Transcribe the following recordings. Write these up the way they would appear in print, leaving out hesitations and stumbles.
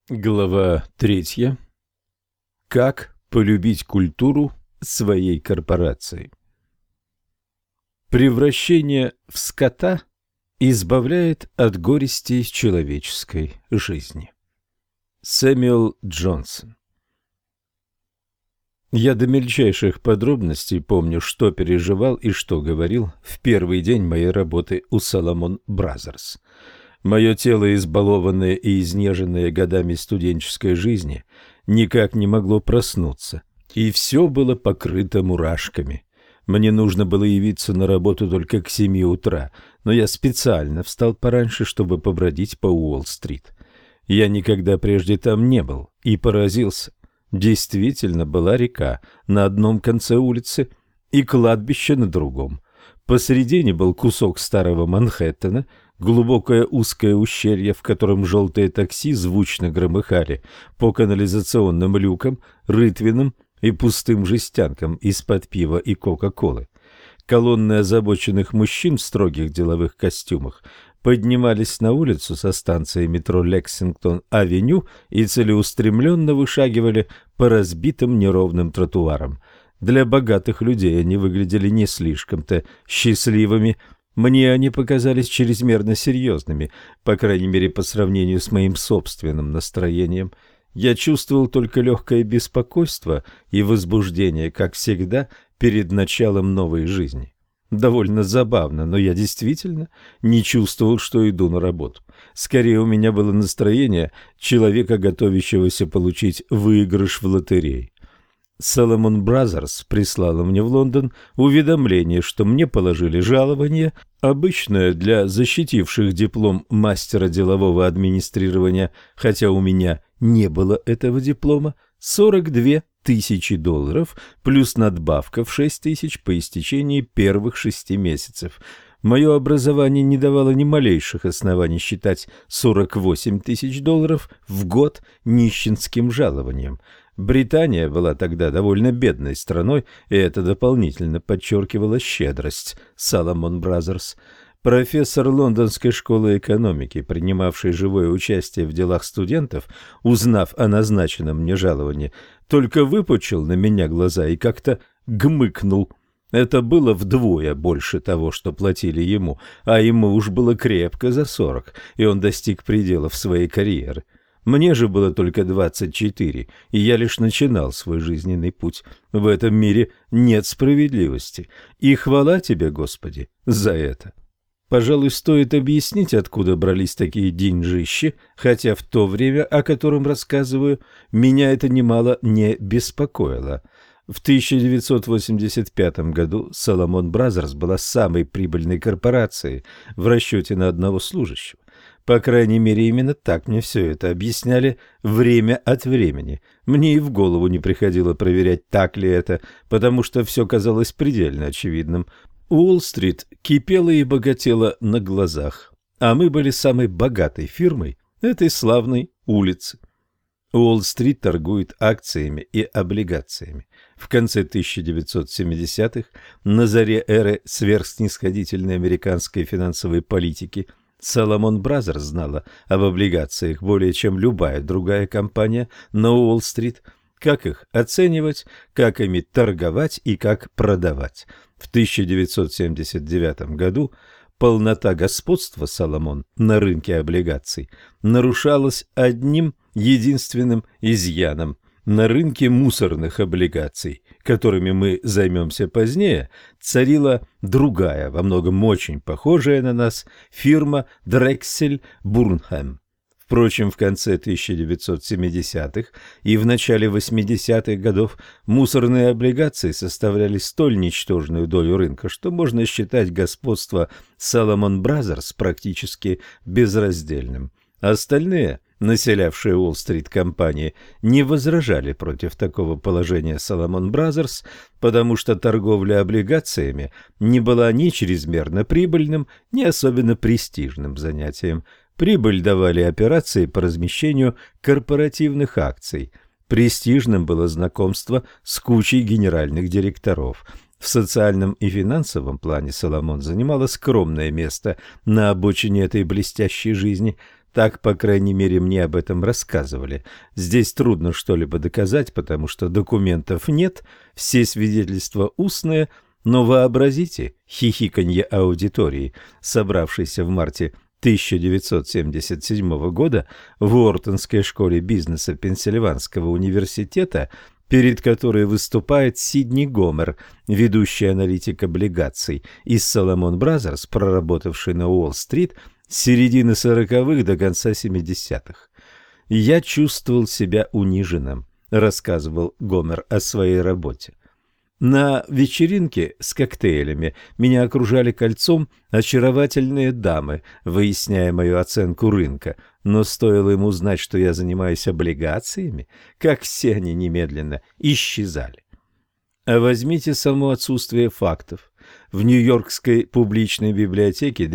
Глава 3. Как полюбить культуру своей корпорации. Превращение в скота избавляет от горестей человеческой жизни. Сэмюэл Джонсон. Я до мельчайших подробностей помню, что переживал и что говорил в первый день моей работы у Salomon Brothers. Мое тело, избалованное и изнеженное годами студенческой жизни, никак не могло проснуться, и все было покрыто мурашками. Мне нужно было явиться на работу только к 7 утра, но я специально встал пораньше, чтобы побродить по Уолл-стрит. Я никогда прежде там не был и поразился. Действительно была река на одном конце улицы и кладбище на другом. Посередине был кусок старого Манхэттена, глубокое узкое ущелье, в котором желтые такси звучно громыхали по канализационным люкам, рытвинам и пустым жестянкам из-под пива и кока-колы. Колонны озабоченных мужчин в строгих деловых костюмах поднимались на улицу со станции метро Лексингтон-авеню и целеустремленно вышагивали по разбитым неровным тротуарам. Для богатых людей они выглядели не слишком-то счастливыми. Мне они показались чрезмерно серьезными, по крайней мере, по сравнению с моим собственным настроением. Я чувствовал только легкое беспокойство и возбуждение, как всегда, перед началом новой жизни. Довольно забавно, но я действительно не чувствовал, что иду на работу. Скорее, у меня было настроение человека, готовящегося получить выигрыш в лотерее. Salomon Brothers прислала мне в Лондон уведомление, что мне положили жалование, обычное для защитивших диплом мастера делового администрирования, хотя у меня не было этого диплома, $42 тысячи плюс надбавка в 6 тысяч по истечении первых 6 месяцев. Мое образование не давало ни малейших оснований считать $48 тысяч в год нищенским жалованием. Британия была тогда довольно бедной страной, и это дополнительно подчеркивало щедрость Salomon Brothers. Профессор Лондонской школы экономики, принимавший живое участие в делах студентов, узнав о назначенном мне жаловании, только выпучил на меня глаза и как-то гмыкнул. Это было вдвое больше того, что платили ему, а ему уж было крепко за 40, и он достиг пределов своей карьеры. Мне же было только 24, и я лишь начинал свой жизненный путь. В этом мире нет справедливости, и хвала тебе, Господи, за это. Пожалуй, стоит объяснить, откуда брались такие деньжищи, хотя в то время, о котором рассказываю, меня это немало не беспокоило. В 1985 году Salomon Brothers была самой прибыльной корпорацией в расчете на одного служащего. По крайней мере, именно так мне все это объясняли время от времени. Мне и в голову не приходило проверять, так ли это, потому что все казалось предельно очевидным. Уолл-стрит кипела и богатела на глазах, а мы были самой богатой фирмой этой славной улицы. Уолл-стрит торгует акциями и облигациями. В конце 1970-х, на заре эры сверхснисходительной американской финансовой политики, Salomon Brothers знала об облигациях более чем любая другая компания на Уолл-стрит, как их оценивать, как ими торговать и как продавать. В 1979 году полнота господства Salomon на рынке облигаций нарушалась одним единственным изъяном. На рынке мусорных облигаций, которыми мы займемся позднее, царила другая, во многом очень похожая на нас, фирма Drexel Burnham. Впрочем, в конце 1970-х и в начале 80-х годов мусорные облигации составляли столь ничтожную долю рынка, что можно считать господство Salomon Brothers практически безраздельным. Остальные, населявшие Уолл-стрит компании, не возражали против такого положения Salomon Brothers, потому что торговля облигациями не была ни чрезмерно прибыльным, ни особенно престижным занятием. Прибыль давали операции по размещению корпоративных акций. Престижным было знакомство с кучей генеральных директоров. В социальном и финансовом плане Salomon занимала скромное место на обочине этой блестящей жизни. Так, по крайней мере, мне об этом рассказывали. Здесь трудно что-либо доказать, потому что документов нет, все свидетельства устные, но вообразите хихиканье аудитории, собравшейся в марте 1977 года в Уортонской школе бизнеса Пенсильванского университета, перед которой выступает Сидни Гомер, ведущий аналитик облигаций из Salomon Brothers, проработавший на Уолл-стрит с середины 40-х до конца 70-х. «Я чувствовал себя униженным», — рассказывал Гомер о своей работе. На вечеринке с коктейлями меня окружали кольцом очаровательные дамы, выясняя мою оценку рынка, но стоило им узнать, что я занимаюсь облигациями, как все они немедленно исчезали. А возьмите само отсутствие фактов. В Нью-Йоркской публичной библиотеке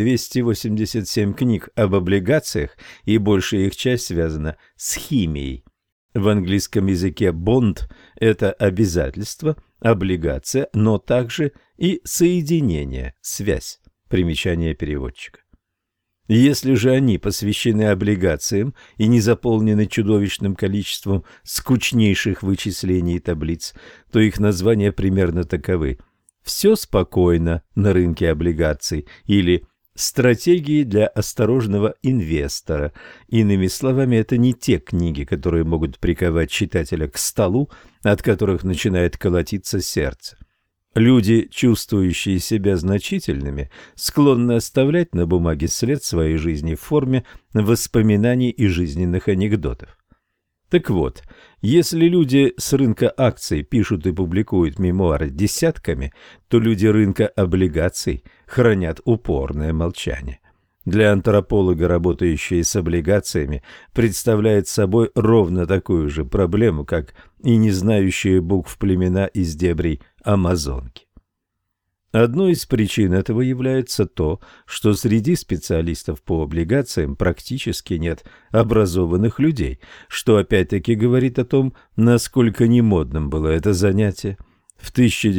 287 книг об облигациях, и большая их часть связана с химией. В английском языке «бонд» – это обязательство, облигация, но также и соединение, связь. Примечание переводчика. Если же они посвящены облигациям и не заполнены чудовищным количеством скучнейших вычислений и таблиц, то их названия примерно таковы: «Все спокойно на рынке облигаций» или «Стратегии для осторожного инвестора». Иными словами, это не те книги, которые могут приковать читателя к столу, от которых начинает колотиться сердце. Люди, чувствующие себя значительными, склонны оставлять на бумаге след своей жизни в форме воспоминаний и жизненных анекдотов. Так вот, если люди с рынка акций пишут и публикуют мемуары десятками, то люди рынка облигаций хранят упорное молчание. Для антрополога, работающий с облигациями, представляет собой ровно такую же проблему, как и не знающие букв племена из дебрей Амазонки. Одной из причин этого является то, что среди специалистов по облигациям практически нет образованных людей, что опять-таки говорит о том, насколько немодным было это занятие. В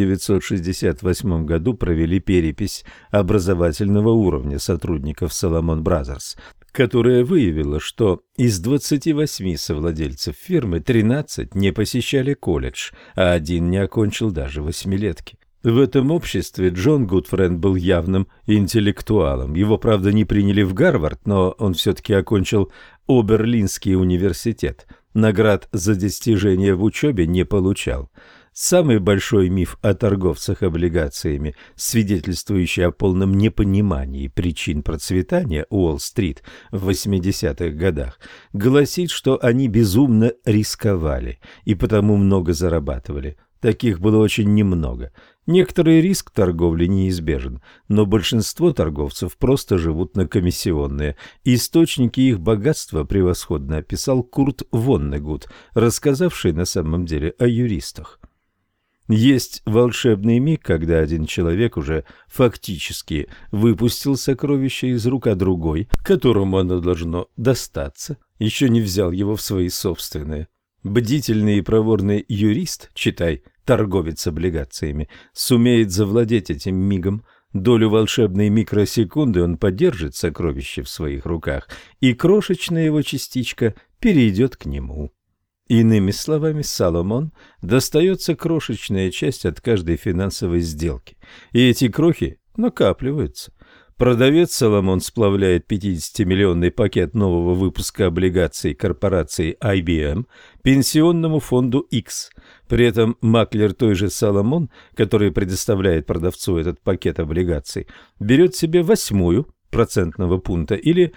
1968 году провели перепись образовательного уровня сотрудников Salomon Brothers, которая выявила, что из 28 совладельцев фирмы 13 не посещали колледж, а один не окончил даже восьмилетки. В этом обществе Джон Гудфренд был явным интеллектуалом. Его, правда, не приняли в Гарвард, но он все-таки окончил Оберлинский университет. Наград за достижения в учебе не получал. Самый большой миф о торговцах облигациями, свидетельствующий о полном непонимании причин процветания Уолл-стрит в 80-х годах, гласит, что они безумно рисковали и потому много зарабатывали. Таких было очень немного. Некоторый риск торговли неизбежен, но большинство торговцев просто живут на комиссионные. Источники их богатства превосходно описал Курт Воннегут, рассказавший на самом деле о юристах. Есть волшебный миг, когда один человек уже фактически выпустил сокровище из рук, а другой, которому оно должно достаться, еще не взял его в свои собственные. Бдительный и проворный юрист, читай, торговец облигациями, сумеет завладеть этим мигом. Долю волшебной микросекунды он подержит сокровище в своих руках, и крошечная его частичка перейдет к нему. Иными словами, Соломон достается крошечная часть от каждой финансовой сделки, и эти крохи накапливаются. Продавец Соломон сплавляет 50-миллионный пакет нового выпуска облигаций корпорации IBM пенсионному фонду X. При этом маклер той же Соломон, который предоставляет продавцу этот пакет облигаций, берет себе 1/8 процентного пункта или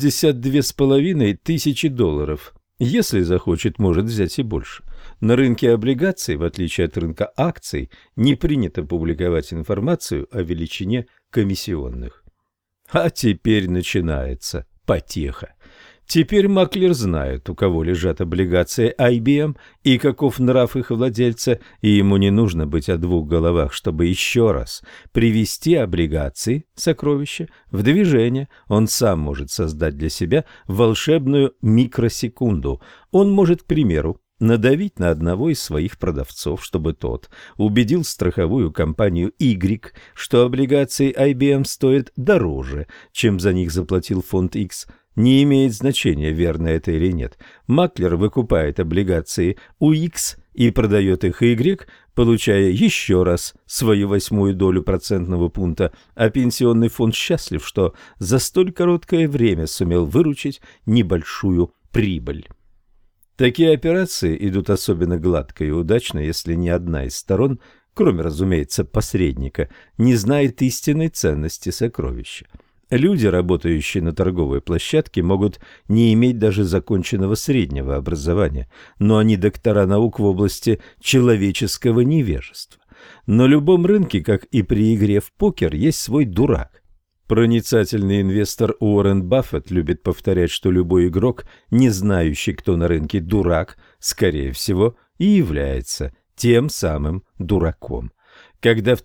62,5 тысячи долларов. Если захочет, может взять и больше. На рынке облигаций, в отличие от рынка акций, не принято публиковать информацию о величине комиссионных. А теперь начинается потеха. Теперь маклер знает, у кого лежат облигации IBM и каков нрав их владельца, и ему не нужно быть о двух головах, чтобы еще раз привести облигации, сокровища, в движение. Он сам может создать для себя волшебную микросекунду. Он может, к примеру, надавить на одного из своих продавцов, чтобы тот убедил страховую компанию Y, что облигации IBM стоят дороже, чем за них заплатил фонд X. Не имеет значения, верно это или нет. Маклер выкупает облигации у X и продает их Y, получая еще раз свою 1/8 долю процентного пункта, а пенсионный фонд счастлив, что за столь короткое время сумел выручить небольшую прибыль. Такие операции идут особенно гладко и удачно, если ни одна из сторон, кроме, разумеется, посредника, не знает истинной ценности сокровища. Люди, работающие на торговой площадке, могут не иметь даже законченного среднего образования, но они доктора наук в области человеческого невежества. На любом рынке, как и при игре в покер, есть свой дурак. Проницательный инвестор Уоррен Баффет любит повторять, что любой игрок, не знающий, кто на рынке дурак, скорее всего, и является тем самым дураком. Когда в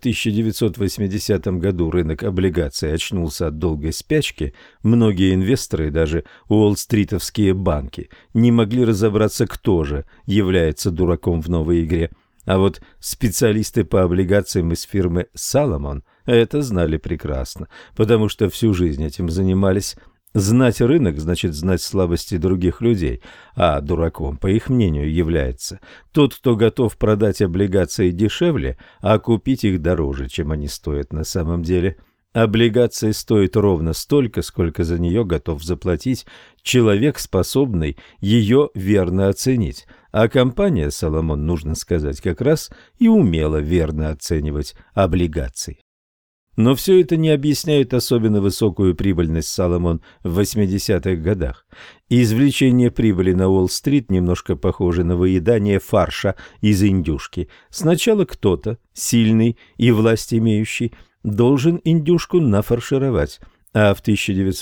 1980 году рынок облигаций очнулся от долгой спячки, многие инвесторы, даже уолл-стритовские банки, не могли разобраться, кто же является дураком в новой игре. А вот специалисты по облигациям из фирмы «Саломон» это знали прекрасно, потому что всю жизнь этим занимались. Знать рынок значит знать слабости других людей, а дураком, по их мнению, является тот, кто готов продать облигации дешевле, а купить их дороже, чем они стоят на самом деле. Облигации стоят ровно столько, сколько за нее готов заплатить человек, способный ее верно оценить. А компания «Соломон», нужно сказать, как раз и умела верно оценивать облигации. Но все это не объясняет особенно высокую прибыльность «Соломон» в 80-х годах. Извлечение прибыли на Уолл-стрит немножко похоже на выедание фарша из индюшки. Сначала кто-то, сильный и власть имеющий, должен индюшку нафаршировать, а в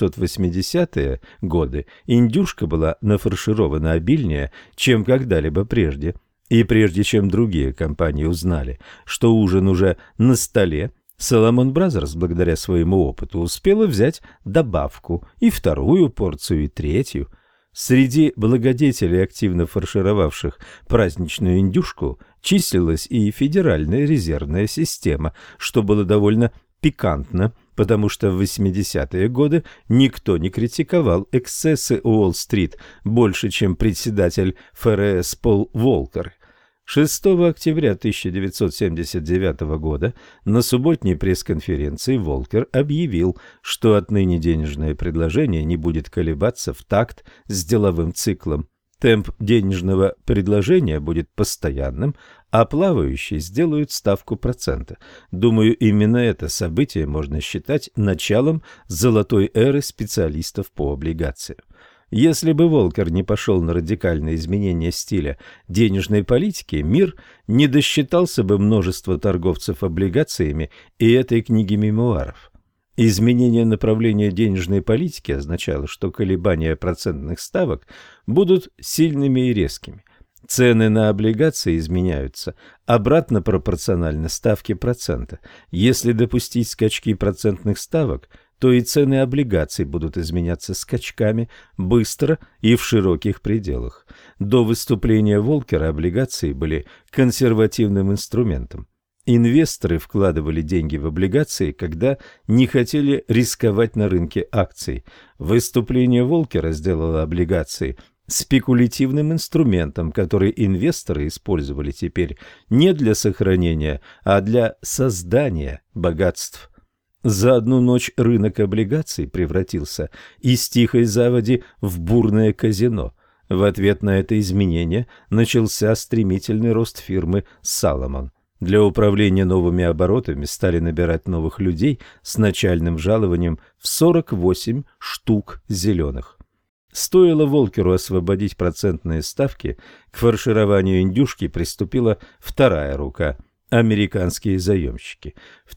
1980-е годы индюшка была нафарширована обильнее, чем когда-либо прежде. И прежде чем другие компании узнали, что ужин уже на столе, Salomon Brothers, благодаря своему опыту, успела взять добавку, и вторую порцию, и третью. Среди благодетелей, активно фаршировавших праздничную индюшку, числилась и Федеральная резервная система, что было довольно пикантно, потому что в 80-е годы никто не критиковал эксцессы Уолл-стрит больше, чем председатель ФРС Пол Волкер. 6 октября 1979 года на субботней пресс-конференции Волкер объявил, что отныне денежное предложение не будет колебаться в такт с деловым циклом. Темп денежного предложения будет постоянным, а плавающие сделают ставку процента. Думаю, именно это событие можно считать началом золотой эры специалистов по облигациям. Если бы Волкер не пошел на радикальные изменения стиля денежной политики, мир не досчитался бы множества торговцев облигациями и этой книги мемуаров. Изменение направления денежной политики означало, что колебания процентных ставок будут сильными и резкими. Цены на облигации изменяются обратно пропорционально ставке процента. Если допустить скачки процентных ставок, то и цены облигаций будут изменяться скачками быстро и в широких пределах. До выступления Волкера облигации были консервативным инструментом. Инвесторы вкладывали деньги в облигации, когда не хотели рисковать на рынке акций. Выступление Волкера сделало облигации спекулятивным инструментом, который инвесторы использовали теперь не для сохранения, а для создания богатств. За одну ночь рынок облигаций превратился из тихой заводи в бурное казино. В ответ на это изменение начался стремительный рост фирмы «Саломон». Для управления новыми оборотами стали набирать новых людей с начальным жалованием в 48 штук зеленых. Стоило Волкеру освободить процентные ставки, к фаршированию индюшки приступила вторая рука – американские заемщики. В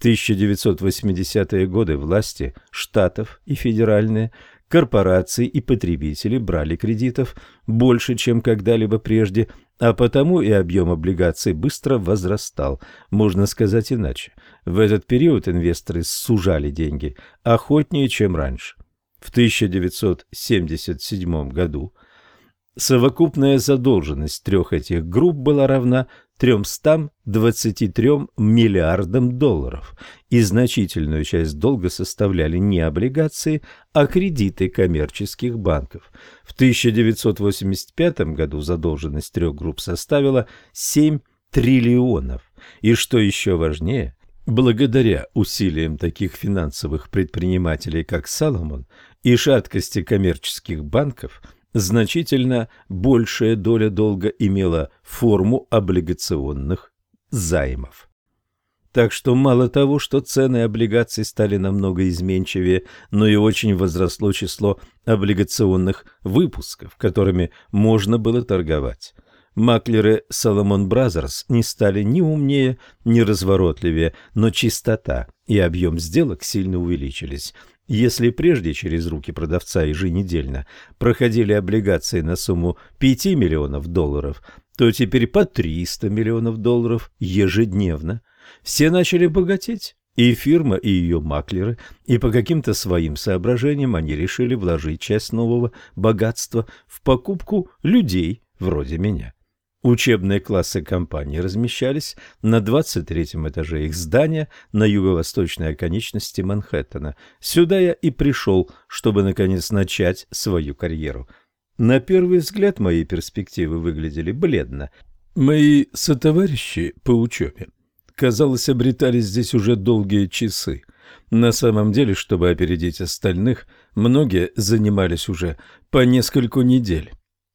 1980-е годы власти штатов и федеральные, корпорации и потребители брали кредитов больше, чем когда-либо прежде, а потому и объем облигаций быстро возрастал. Можно сказать иначе. В этот период инвесторы сужали деньги охотнее, чем раньше. В 1977 году совокупная задолженность трех этих групп была равна 323 миллиардам долларов, и значительную часть долга составляли не облигации, а кредиты коммерческих банков. В 1985 году задолженность трех групп составила 7 триллионов. И что еще важнее, благодаря усилиям таких финансовых предпринимателей, как Соломон, и шаткости коммерческих банков, значительно большая доля долга имела форму облигационных займов. Так что мало того, что цены облигаций стали намного изменчивее, но и очень возросло число облигационных выпусков, которыми можно было торговать. Маклеры Salomon Brothers не стали ни умнее, ни разворотливее, но частота и объем сделок сильно увеличились. Если прежде через руки продавца еженедельно проходили облигации на сумму 5 миллионов долларов, то теперь по 300 миллионов долларов ежедневно. Все начали богатеть, и фирма, и ее маклеры, и по каким-то своим соображениям они решили вложить часть нового богатства в покупку людей вроде меня. Учебные классы компании размещались на 23-м этаже их здания на юго-восточной оконечности Манхэттена. Сюда я и пришел, чтобы наконец начать свою карьеру. На первый взгляд мои перспективы выглядели бледно. Мои сотоварищи по учебе, казалось, обретались здесь уже долгие часы. На самом деле, чтобы опередить остальных, многие занимались уже по нескольку недель.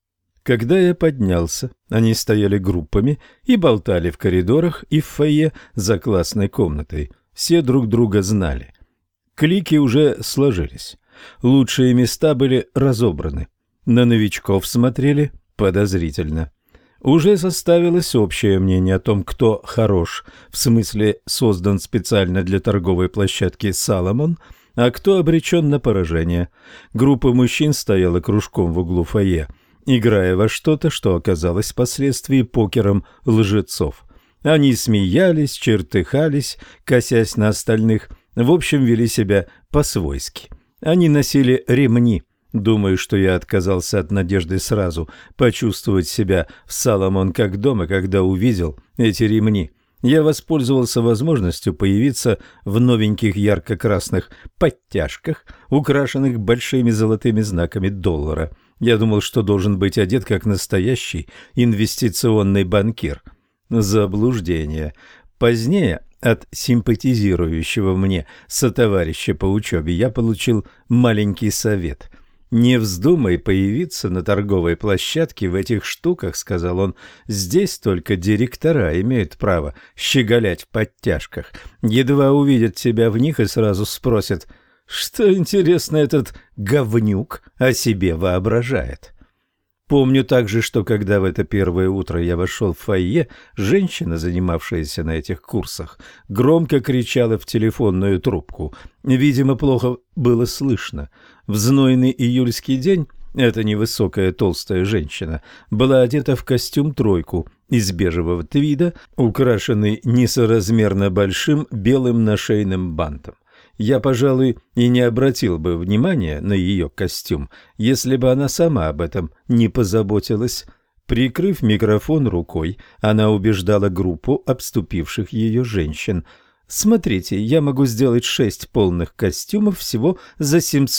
Когда я поднялся, они стояли группами и болтали в коридорах и в фойе за классной комнатой. Все друг друга знали. Клики уже сложились. Лучшие места были разобраны. На новичков смотрели подозрительно. Уже составилось общее мнение о том, кто хорош, в смысле создан специально для торговой площадки «Соломон», а кто обречен на поражение. Группа мужчин стояла кружком в углу фойе, играя во что-то, что оказалось впоследствии покером лжецов. Они смеялись, чертыхались, косясь на остальных, в общем, вели себя по-свойски. Они носили ремни. Думаю, что я отказался от надежды сразу почувствовать себя в Соломон как дома, когда увидел эти ремни. Я воспользовался возможностью появиться в новеньких ярко-красных подтяжках, украшенных большими золотыми знаками доллара. Я думал, что должен быть одет как настоящий инвестиционный банкир. Заблуждение. Позднее от симпатизирующего мне сотоварища по учебе я получил маленький совет. «Не вздумай появиться на торговой площадке в этих штуках», — сказал он. «Здесь только директора имеют право щеголять в подтяжках. Едва увидят тебя в них и сразу спросят, что, интересно, этот говнюк о себе воображает». Помню также, что когда в это первое утро я вошел в фойе, женщина, занимавшаяся на этих курсах, громко кричала в телефонную трубку. Видимо, плохо было слышно. В знойный июльский день эта невысокая толстая женщина была одета в костюм-тройку из бежевого твида, украшенный несоразмерно большим белым нашейным бантом. Я, пожалуй, и не обратил бы внимания на ее костюм, если бы она сама об этом не позаботилась. Прикрыв микрофон рукой, она убеждала группу обступивших ее женщин. «Смотрите, я могу сделать 6 полных костюмов всего за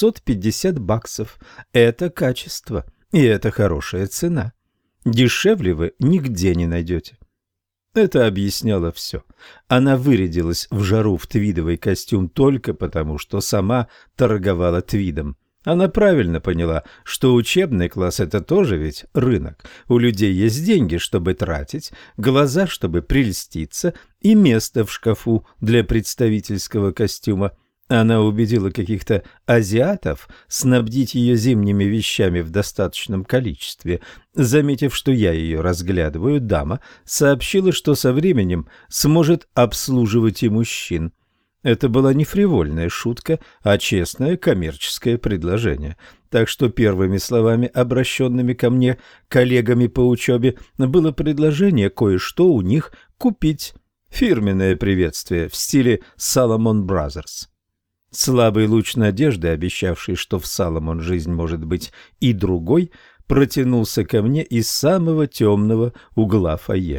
$750. Это качество, и это хорошая цена. Дешевле вы нигде не найдете». Это объясняло все. Она вырядилась в жару в твидовый костюм только потому, что сама торговала твидом. Она правильно поняла, что учебный класс – это тоже ведь рынок. У людей есть деньги, чтобы тратить, глаза, чтобы прельститься, и место в шкафу для представительского костюма. Она убедила каких-то азиатов снабдить ее зимними вещами в достаточном количестве. Заметив, что я ее разглядываю, дама сообщила, что со временем сможет обслуживать и мужчин. Это была не фривольная шутка, а честное коммерческое предложение. Так что первыми словами, обращенными ко мне коллегами по учебе, было предложение кое-что у них купить. Фирменное приветствие в стиле Salomon Brothers. Слабый луч надежды, обещавший, что в Соломон жизнь может быть и другой, протянулся ко мне из самого темного угла фойе.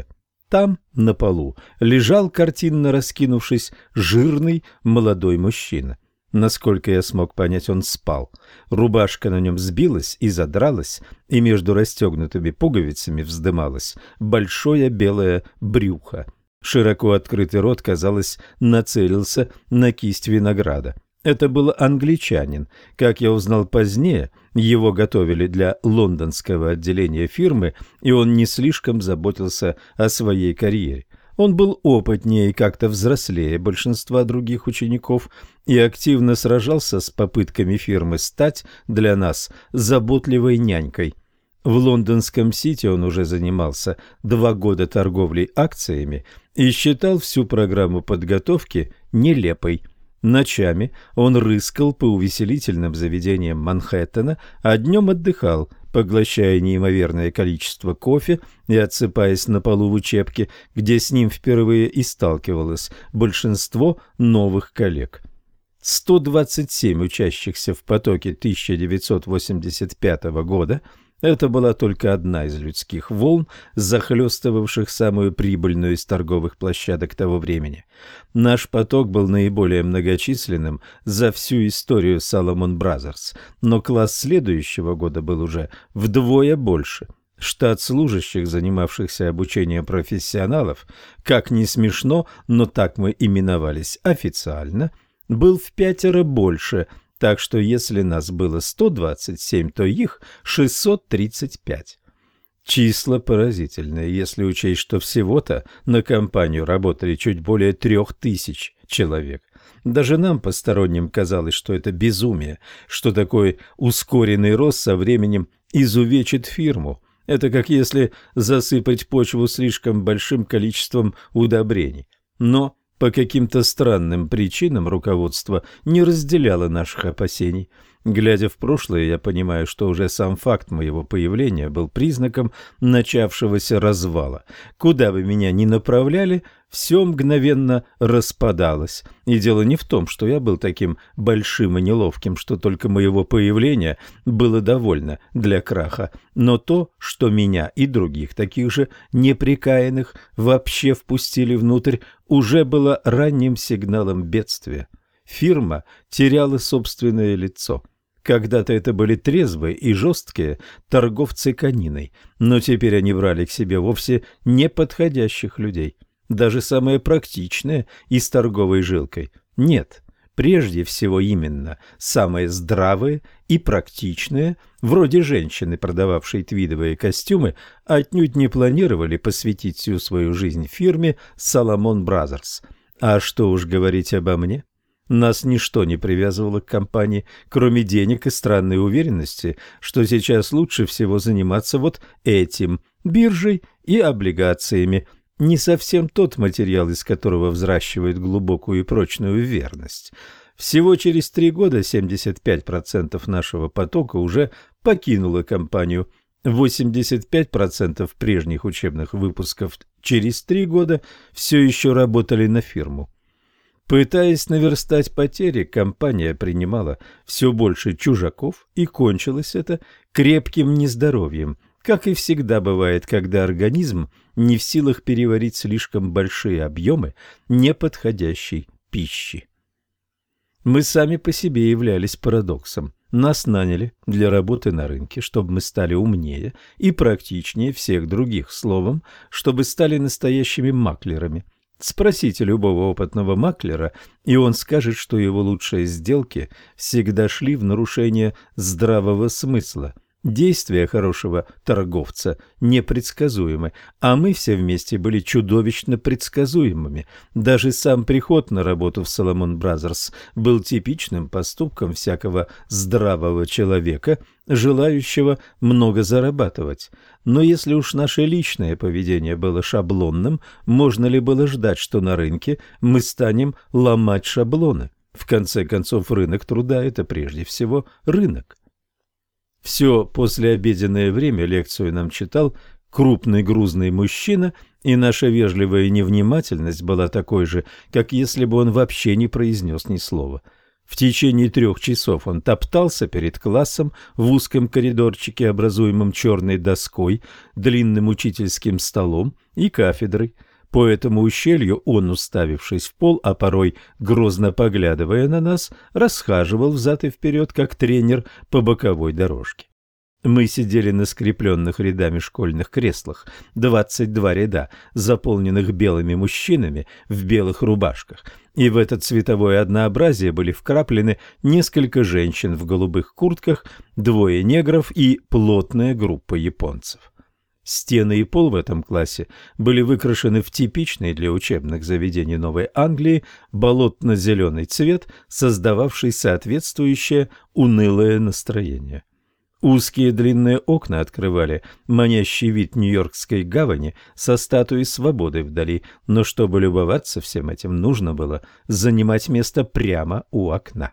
Там, на полу, лежал, картинно раскинувшись, жирный молодой мужчина. Насколько я смог понять, он спал. Рубашка на нем сбилась и задралась, и между расстегнутыми пуговицами вздымалось большое белое брюхо. Широко открытый рот, казалось, нацелился на кисть винограда. Это был англичанин. Как я узнал позднее, его готовили для лондонского отделения фирмы, и он не слишком заботился о своей карьере. Он был опытнее и как-то взрослее большинства других учеников и активно сражался с попытками фирмы стать для нас заботливой нянькой. В лондонском Сити он уже занимался 2 года торговлей акциями и считал всю программу подготовки нелепой. Ночами он рыскал по увеселительным заведениям Манхэттена, а днем отдыхал, поглощая неимоверное количество кофе и отсыпаясь на полу в учебке, где с ним впервые и сталкивалось большинство новых коллег. 127 учащихся в потоке 1985 года – это была только одна из людских волн, захлестывавших самую прибыльную из торговых площадок того времени. Наш поток был наиболее многочисленным за всю историю Salomon Brothers, но класс следующего года был уже вдвое больше. Штат служащих, занимавшихся обучением профессионалов, как ни смешно, но так мы именовались официально, был в 5 больше. Так что если нас было 127, то их 635. Числа поразительные, если учесть, что всего-то на компанию работали чуть более 3000 человек. Даже нам, посторонним, казалось, что это безумие, что такой ускоренный рост со временем изувечит фирму. Это как если засыпать почву слишком большим количеством удобрений. Но по каким-то странным причинам руководство не разделяло наших опасений. Глядя в прошлое, я понимаю, что уже сам факт моего появления был признаком начавшегося развала. Куда бы меня ни направляли, все мгновенно распадалось. И дело не в том, что я был таким большим и неловким, что только моего появления было довольно для краха, но то, что меня и других таких же неприкаянных вообще впустили внутрь, уже было ранним сигналом бедствия. Фирма теряла собственное лицо. Когда-то это были трезвые и жесткие торговцы кониной, но теперь они брали к себе вовсе неподходящих людей. Даже самые практичные и с торговой жилкой. Нет, прежде всего именно самые здравые и практичные, вроде женщины, продававшей твидовые костюмы, отнюдь не планировали посвятить всю свою жизнь фирме Salomon Brothers. А что уж говорить обо мне? Нас ничто не привязывало к компании, кроме денег и странной уверенности, что сейчас лучше всего заниматься вот этим – биржей и облигациями. Не совсем тот материал, из которого взращивают глубокую и прочную верность. Всего через 3 года 75% нашего потока уже покинуло компанию. 85% прежних учебных выпусков через 3 года все еще работали на фирму. Пытаясь наверстать потери, компания принимала все больше чужаков, и кончилось это крепким нездоровьем, как и всегда бывает, когда организм не в силах переварить слишком большие объемы неподходящей пищи. Мы сами по себе являлись парадоксом. Нас наняли для работы на рынке, чтобы мы стали умнее и практичнее всех других, словом, чтобы стали настоящими маклерами. Спросите любого опытного маклера, и он скажет, что его лучшие сделки всегда шли в нарушение здравого смысла. Действия хорошего торговца непредсказуемы, а мы все вместе были чудовищно предсказуемыми. Даже сам приход на работу в Salomon Brothers был типичным поступком всякого здравого человека, желающего много зарабатывать. Но если уж наше личное поведение было шаблонным, можно ли было ждать, что на рынке мы станем ломать шаблоны? В конце концов, рынок труда – это прежде всего рынок. Все послеобеденное время лекцию нам читал крупный грузный мужчина, и наша вежливая невнимательность была такой же, как если бы он вообще не произнес ни слова. В течение 3 часов он топтался перед классом в узком коридорчике, образуемом черной доской, длинным учительским столом и кафедрой. По этому ущелью он, уставившись в пол, а порой грозно поглядывая на нас, расхаживал взад и вперед, как тренер по боковой дорожке. Мы сидели на скрепленных рядами школьных креслах, 22 ряда, заполненных белыми мужчинами в белых рубашках, и в это цветовое однообразие были вкраплены несколько женщин в голубых куртках, 2 негров и плотная группа японцев. Стены и пол в этом классе были выкрашены в типичный для учебных заведений Новой Англии болотно-зеленый цвет, создававший соответствующее унылое настроение. Узкие длинные окна открывали манящий вид Нью-Йоркской гавани со статуей свободы вдали, но чтобы любоваться всем этим, нужно было занимать место прямо у окна.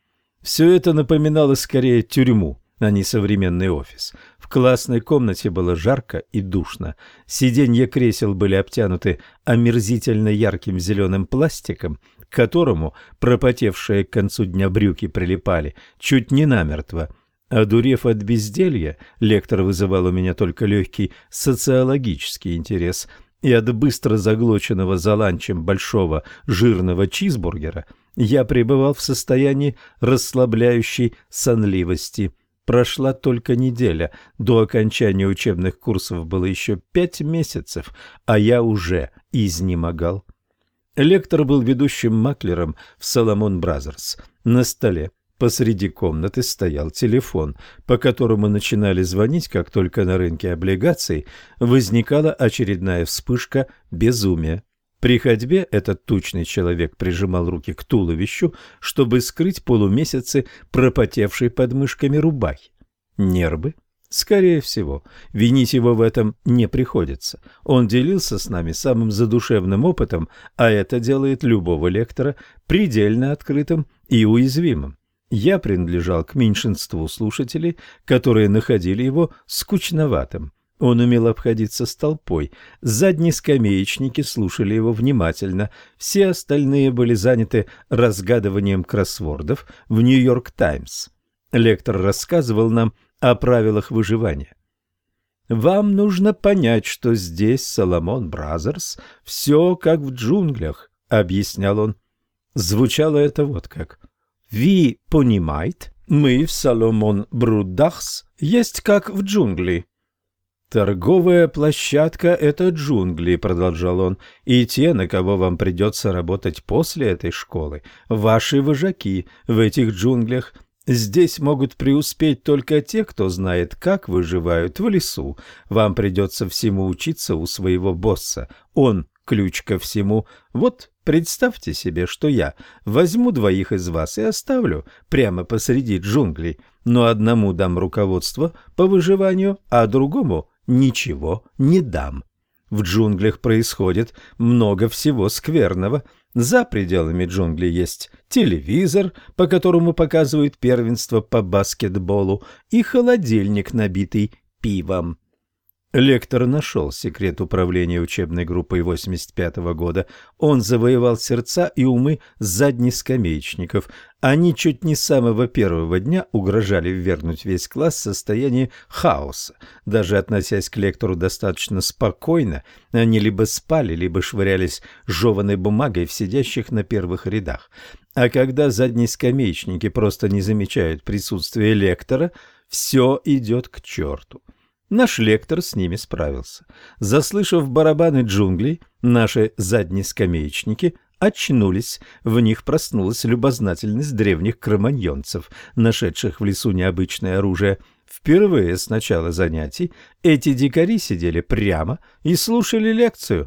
Все это напоминало скорее тюрьму, а не современный офис. В классной комнате было жарко и душно. Сиденья кресел были обтянуты омерзительно ярким зеленым пластиком, к которому пропотевшие к концу дня брюки прилипали чуть не намертво. Одурев от безделья, лектор вызывал у меня только легкий социологический интерес, и от быстро заглоченного за ланчем большого жирного чизбургера я пребывал в состоянии расслабляющей сонливости. Прошла только неделя, до окончания учебных курсов было еще 5 месяцев, а я уже изнемогал. Лектор был ведущим маклером в Соломон Бразерс. На столе посреди комнаты стоял телефон, по которому начинали звонить, как только на рынке облигаций возникала очередная вспышка безумия. При ходьбе этот тучный человек прижимал руки к туловищу, чтобы скрыть полумесяцы пропотевшей под мышками рубахи. Нервы? Скорее всего, винить его в этом не приходится. Он делился с нами самым задушевным опытом, а это делает любого лектора предельно открытым и уязвимым. Я принадлежал к меньшинству слушателей, которые находили его скучноватым. Он умел обходиться с толпой. Заднескамеечники слушали его внимательно. Все остальные были заняты разгадыванием кроссвордов в «Нью-Йорк Таймс». Лектор рассказывал нам о правилах выживания. «Вам нужно понять, что здесь, Соломон Бразерс, все как в джунглях», — объяснял он. Звучало это вот как: «Ви понимаете, мы в Соломон Брудахс есть как в джунгли». «Торговая площадка — это джунгли», — продолжал он, — «и те, на кого вам придется работать после этой школы, ваши вожаки в этих джунглях. Здесь могут преуспеть только те, кто знает, как выживают в лесу. Вам придется всему учиться у своего босса. Он ключ ко всему. Вот представьте себе, что я возьму 2 из вас и оставлю прямо посреди джунглей, но одному дам руководство по выживанию, а другому ничего не дам. В джунглях происходит много всего скверного. За пределами джунглей есть телевизор, по которому показывают первенство по баскетболу, и холодильник, набитый пивом. Лектор нашел секрет управления учебной группой 85-го года. Он завоевал сердца и умы заднескамеечников. Они чуть не с самого первого дня угрожали ввергнуть весь класс в состояние хаоса. Даже относясь к лектору достаточно спокойно, они либо спали, либо швырялись жеваной бумагой в сидящих на первых рядах. А когда заднескамеечники просто не замечают присутствия лектора, все идет к черту. Наш лектор с ними справился. Заслышав барабаны джунглей, наши заднескамеечники очнулись. В них проснулась любознательность древних кроманьонцев, нашедших в лесу необычное оружие. Впервые с начала занятий эти дикари сидели прямо и слушали лекцию.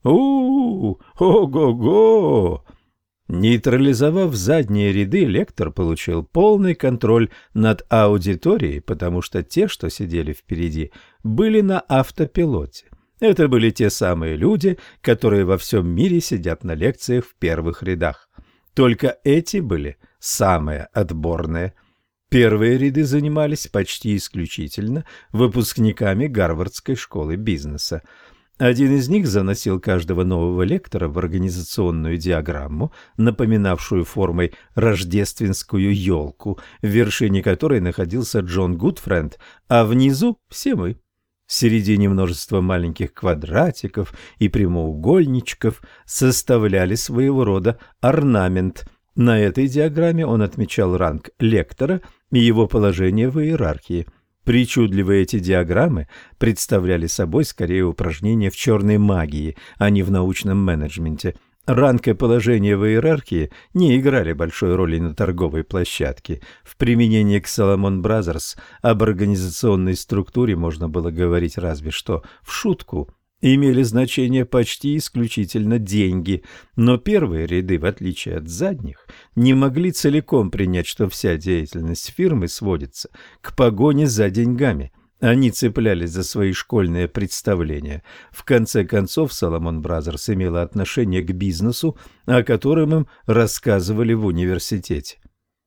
Ого-го! Нейтрализовав задние ряды, лектор получил полный контроль над аудиторией, потому что те, что сидели впереди, были на автопилоте. Это были те самые люди, которые во всем мире сидят на лекциях в первых рядах. Только эти были самые отборные. Первые ряды занимались почти исключительно выпускниками Гарвардской школы бизнеса. Один из них заносил каждого нового лектора в организационную диаграмму, напоминавшую формой рождественскую елку, в вершине которой находился Джон Гудфренд, а внизу все мы. В середине множество маленьких квадратиков и прямоугольничков составляли своего рода орнамент. На этой диаграмме он отмечал ранг лектора и его положение в иерархии. Причудливые эти диаграммы представляли собой скорее упражнения в черной магии, а не в научном менеджменте. Ранг и положение в иерархии не играли большой роли на торговой площадке. В применении к Salomon Brothers об организационной структуре можно было говорить разве что в шутку. Имели значение почти исключительно деньги, но первые ряды, в отличие от задних, не могли целиком принять, что вся деятельность фирмы сводится к погоне за деньгами. Они цеплялись за свои школьные представления. В конце концов, Salomon Brothers имела отношение к бизнесу, о котором им рассказывали в университете.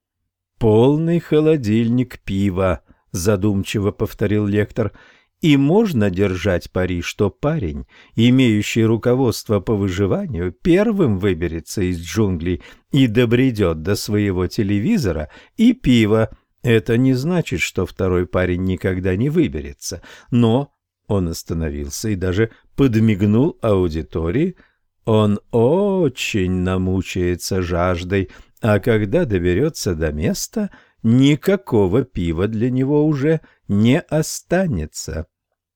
«Полный холодильник пива», – задумчиво повторил лектор. И можно держать пари, что парень, имеющий руководство по выживанию, первым выберется из джунглей и добредет до своего телевизора и пива. Это не значит, что второй парень никогда не выберется, но он остановился и даже подмигнул аудитории. Он очень намучается жаждой, а когда доберется до места, никакого пива для него уже не останется.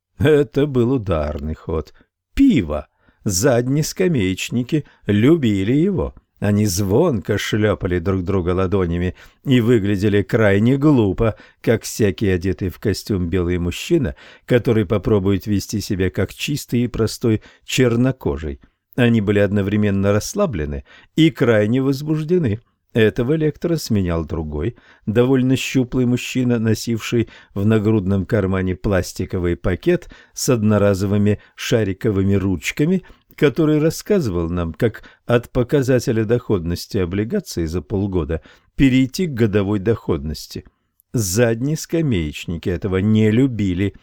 Это был ударный ход. Пиво. Заднескамеечники любили его. Они звонко шлепали друг друга ладонями и выглядели крайне глупо, как всякий одетый в костюм белый мужчина, который попробует вести себя как чистый и простой чернокожий. Они были одновременно расслаблены и крайне возбуждены. Этого лектора сменял другой, довольно щуплый мужчина, носивший в нагрудном кармане пластиковый пакет с одноразовыми шариковыми ручками, который рассказывал нам, как от показателя доходности облигаций за полгода перейти к годовой доходности. Заднескамеечники этого не любили.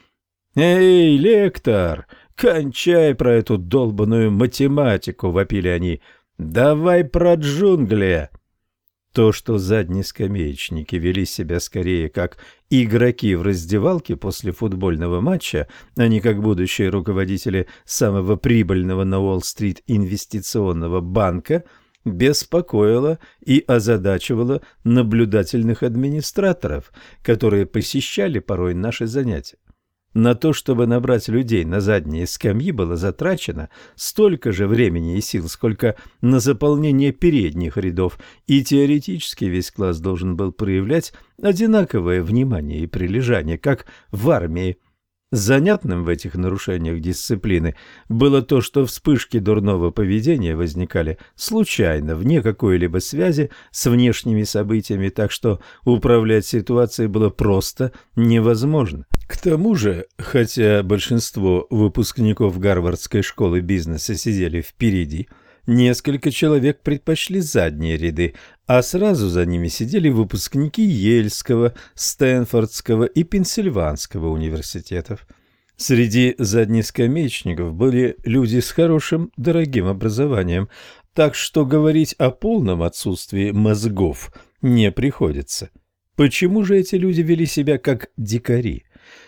«Эй, лектор, кончай про эту долбаную математику!» — вопили они. «Давай про джунгли!» То, что заднескамеечники вели себя скорее как игроки в раздевалке после футбольного матча, а не как будущие руководители самого прибыльного на Уолл-стрит инвестиционного банка, беспокоило и озадачивало наблюдательных администраторов, которые посещали порой наши занятия. На то, чтобы набрать людей на задние скамьи, было затрачено столько же времени и сил, сколько на заполнение передних рядов, и теоретически весь класс должен был проявлять одинаковое внимание и прилежание, как в армии. Занятным в этих нарушениях дисциплины было то, что вспышки дурного поведения возникали случайно, вне какой-либо связи с внешними событиями, так что управлять ситуацией было просто невозможно. К тому же, хотя большинство выпускников Гарвардской школы бизнеса сидели впереди, несколько человек предпочли задние ряды, а сразу за ними сидели выпускники Йельского, Стэнфордского и Пенсильванского университетов. Среди заднескамеечников были люди с хорошим, дорогим образованием, так что говорить о полном отсутствии мозгов не приходится. Почему же эти люди вели себя как дикари?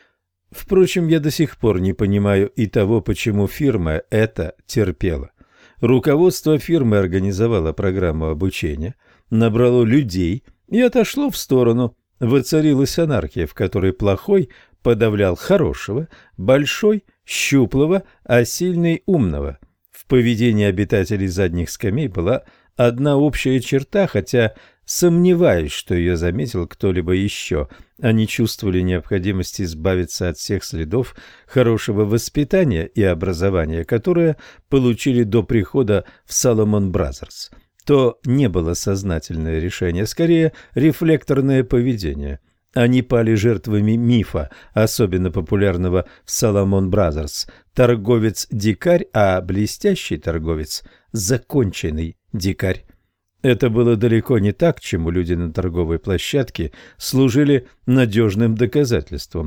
Впрочем, я до сих пор не понимаю и того, почему фирма это терпела. Руководство фирмы организовало программу обучения, набрало людей и отошло в сторону. Воцарилась анархия, в которой плохой подавлял хорошего, большой – щуплого, а сильный – умного. В поведении обитателей задних скамей была одна общая черта, хотя сомневаюсь, что ее заметил кто-либо еще. Они чувствовали необходимость избавиться от всех следов хорошего воспитания и образования, которые получили до прихода в Salomon Brothers. То не было сознательное решение, скорее рефлекторное поведение. Они пали жертвами мифа, особенно популярного в Salomon Brothers. Торговец-дикарь, а блестящий торговец – законченный дикарь. Это было далеко не так, чему люди на торговой площадке служили надежным доказательством. В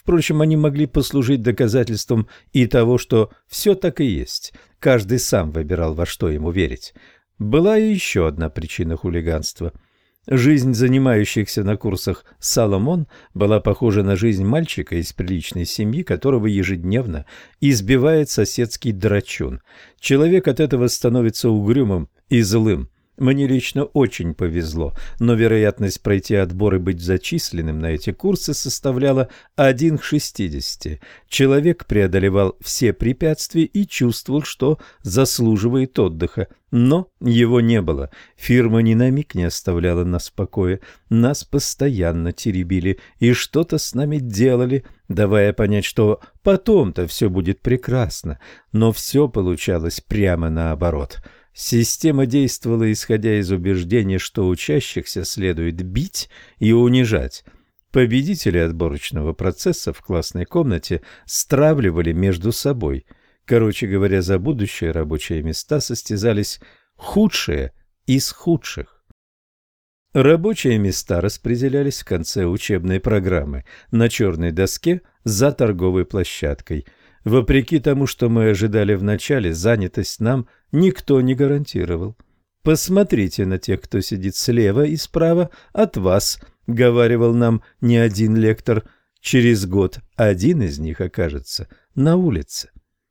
Впрочем, они могли послужить доказательством и того, что все так и есть. Каждый сам выбирал, во что ему верить. Была и еще одна причина хулиганства. Жизнь занимающихся на курсах Соломон была похожа на жизнь мальчика из приличной семьи, которого ежедневно избивает соседский драчун. Человек от этого становится угрюмым и злым. Мне лично очень повезло, но вероятность пройти отбор и быть зачисленным на эти курсы составляла 1 к 60. Человек преодолевал все препятствия и чувствовал, что заслуживает отдыха, но его не было. Фирма ни на миг не оставляла нас в покое, нас постоянно теребили и что-то с нами делали, давая понять, что потом-то все будет прекрасно, но все получалось прямо наоборот. Система действовала, исходя из убеждения, что учащихся следует бить и унижать. Победители отборочного процесса в классной комнате стравливали между собой. Короче говоря, за будущие рабочие места состязались худшие из худших. Рабочие места распределялись в конце учебной программы на черной доске за торговой площадкой. Вопреки тому, что мы ожидали в начале, занятость нам никто не гарантировал. «Посмотрите на тех, кто сидит слева и справа от вас», — говаривал нам не один лектор. «Через год один из них окажется на улице».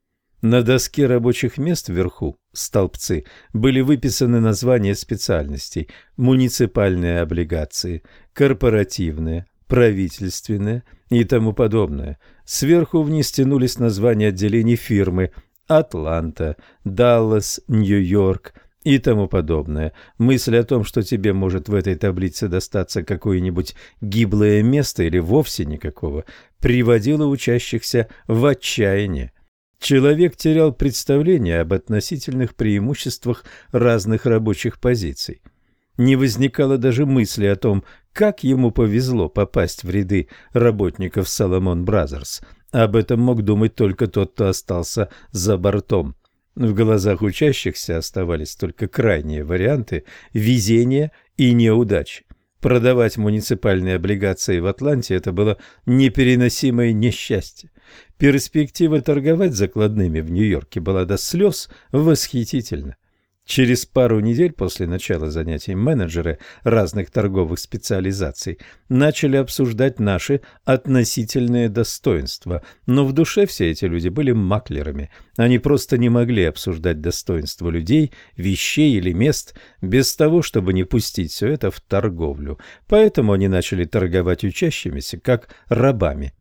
На доске рабочих мест вверху, столбцы, были выписаны названия специальностей: муниципальные облигации, корпоративные, правительственные и тому подобное. Сверху вниз тянулись названия отделений фирмы: Атланта, Даллас, Нью-Йорк и тому подобное. Мысль о том, что тебе может в этой таблице достаться какое-нибудь гиблое место или вовсе никакого, приводила учащихся в отчаяние. Человек терял представление об относительных преимуществах разных рабочих позиций. Не возникало даже мысли о том, как ему повезло попасть в ряды работников Соломон Бразерс. Об этом мог думать только тот, кто остался за бортом. В глазах учащихся оставались только крайние варианты везения и неудачи. Продавать муниципальные облигации в Атланте – это было непереносимое несчастье. Перспектива торговать закладными в Нью-Йорке была до слез восхитительна. Через пару недель после начала занятий менеджеры разных торговых специализаций начали обсуждать наши относительные достоинства, но в душе все эти люди были маклерами. Они просто не могли обсуждать достоинства людей, вещей или мест без того, чтобы не пустить все это в торговлю. Поэтому они начали торговать учащимися как рабами.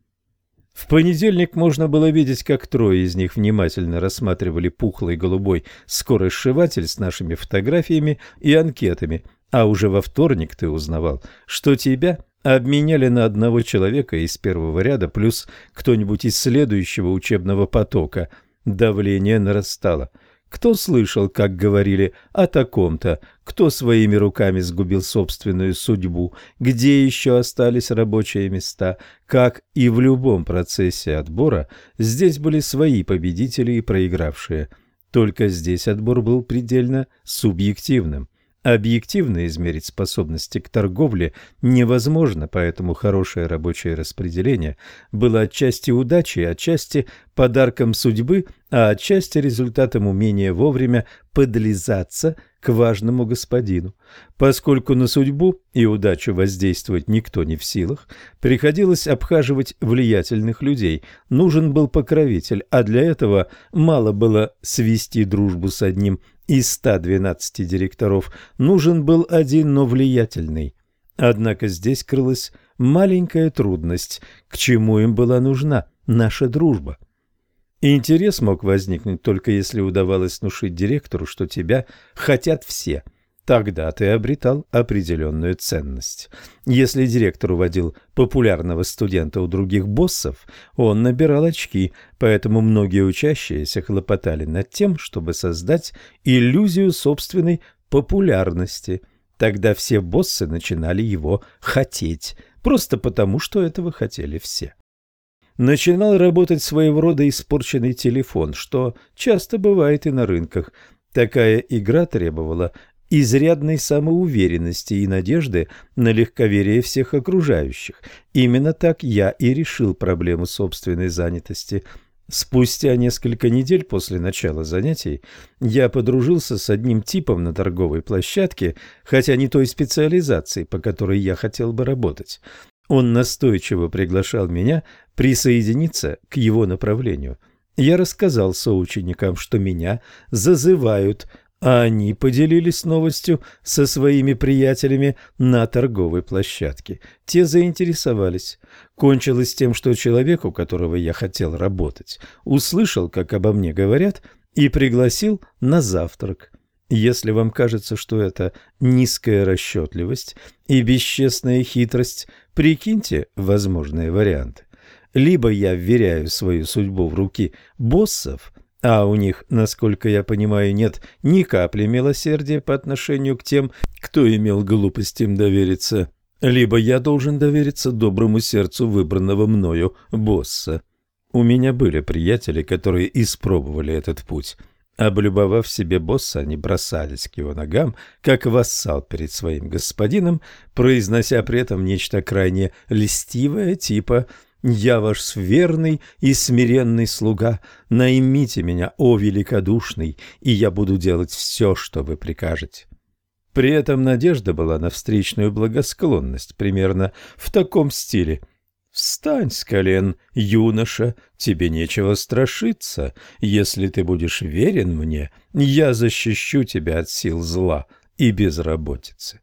В понедельник можно было видеть, как трое из них внимательно рассматривали пухлый голубой скоросшиватель с нашими фотографиями и анкетами, а уже во вторник ты узнавал, что тебя обменяли на одного человека из первого ряда плюс кто-нибудь из следующего учебного потока. Давление нарастало. Кто слышал, как говорили о таком-то, кто своими руками сгубил собственную судьбу, где еще остались рабочие места. Как и в любом процессе отбора, здесь были свои победители и проигравшие. Только здесь отбор был предельно субъективным. Объективно измерить способности к торговле невозможно, поэтому хорошее рабочее распределение было отчасти удачей, отчасти подарком судьбы, а отчасти результатом умения вовремя подлизаться к важному господину. Поскольку на судьбу и удачу воздействовать никто не в силах, приходилось обхаживать влиятельных людей. Нужен был покровитель, а для этого мало было свести дружбу с одним из 112 директоров. Нужен был один, но влиятельный. Однако здесь крылась маленькая трудность. К чему им была нужна наша дружба? Интерес мог возникнуть только если удавалось внушить директору, что тебя хотят все. Тогда ты обретал определенную ценность. Если директор уводил популярного студента у других боссов, он набирал очки, поэтому многие учащиеся хлопотали над тем, чтобы создать иллюзию собственной популярности. Тогда все боссы начинали его хотеть, просто потому, что этого хотели все. Начинал работать своего рода испорченный телефон, что часто бывает и на рынках. Такая игра требовала изрядной самоуверенности и надежды на легковерие всех окружающих. Именно так я и решил проблему собственной занятости. Спустя несколько недель после начала занятий я подружился с одним типом на торговой площадке, хотя не той специализации, по которой я хотел бы работать. Он настойчиво приглашал меня присоединиться к его направлению. Я рассказал соученикам, что меня зазывают, а они поделились новостью со своими приятелями на торговой площадке. Те заинтересовались. Кончилось тем, что человек, у которого я хотел работать, услышал, как обо мне говорят, и пригласил на завтрак. Если вам кажется, что это низкая расчетливость и бесчестная хитрость, прикиньте возможные варианты. Либо я вверяю свою судьбу в руки боссов, а у них, насколько я понимаю, нет ни капли милосердия по отношению к тем, кто имел глупость им довериться, либо я должен довериться доброму сердцу выбранного мною босса. У меня были приятели, которые испробовали этот путь. Облюбовав себе босса, они бросались к его ногам, как вассал перед своим господином, произнося при этом нечто крайне льстивое, типа «Я ваш верный и смиренный слуга, наймите меня, о великодушный, и я буду делать все, что вы прикажете». При этом надежда была на встречную благосклонность, примерно в таком стиле: «Встань с колен, юноша, тебе нечего страшиться, если ты будешь верен мне, я защищу тебя от сил зла и безработицы».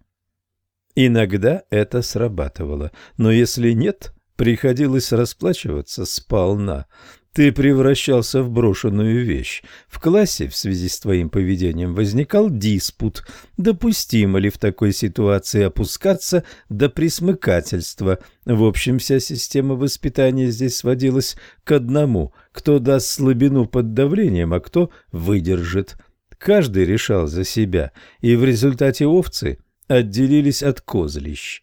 Иногда это срабатывало, но если нет, приходилось расплачиваться сполна. Ты превращался в брошенную вещь. В классе в связи с твоим поведением возникал диспут. Допустимо ли в такой ситуации опускаться до пресмыкательства? В общем, вся система воспитания здесь сводилась к одному: кто даст слабину под давлением, а кто выдержит. Каждый решал за себя, и в результате овцы отделились от козлищ.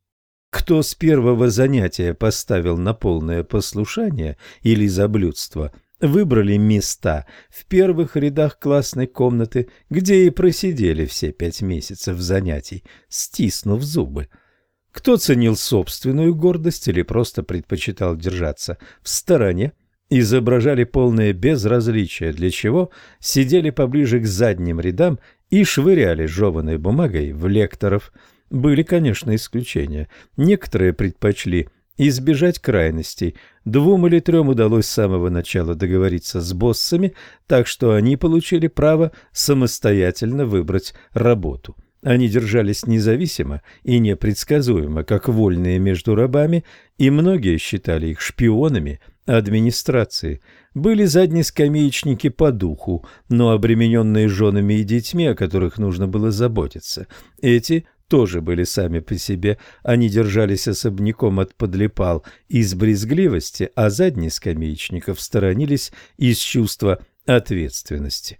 Кто с первого занятия поставил на полное послушание или заблюдство, выбрали места в первых рядах классной комнаты, где и просидели все 5 месяцев занятий, стиснув зубы. Кто ценил собственную гордость или просто предпочитал держаться в стороне, изображали полное безразличие, для чего сидели поближе к задним рядам и швыряли жеваной бумагой в лекторов. Были, конечно, исключения. Некоторые предпочли избежать крайностей. 2 или 3 удалось с самого начала договориться с боссами, так что они получили право самостоятельно выбрать работу. Они держались независимо и непредсказуемо, как вольные между рабами, и многие считали их шпионами администрации. Были заднескамеечники по духу, но обремененные женами и детьми, о которых нужно было заботиться. Эти тоже были сами по себе, они держались особняком от подлипал из брезгливости, а заднескамеечников сторонились из чувства ответственности.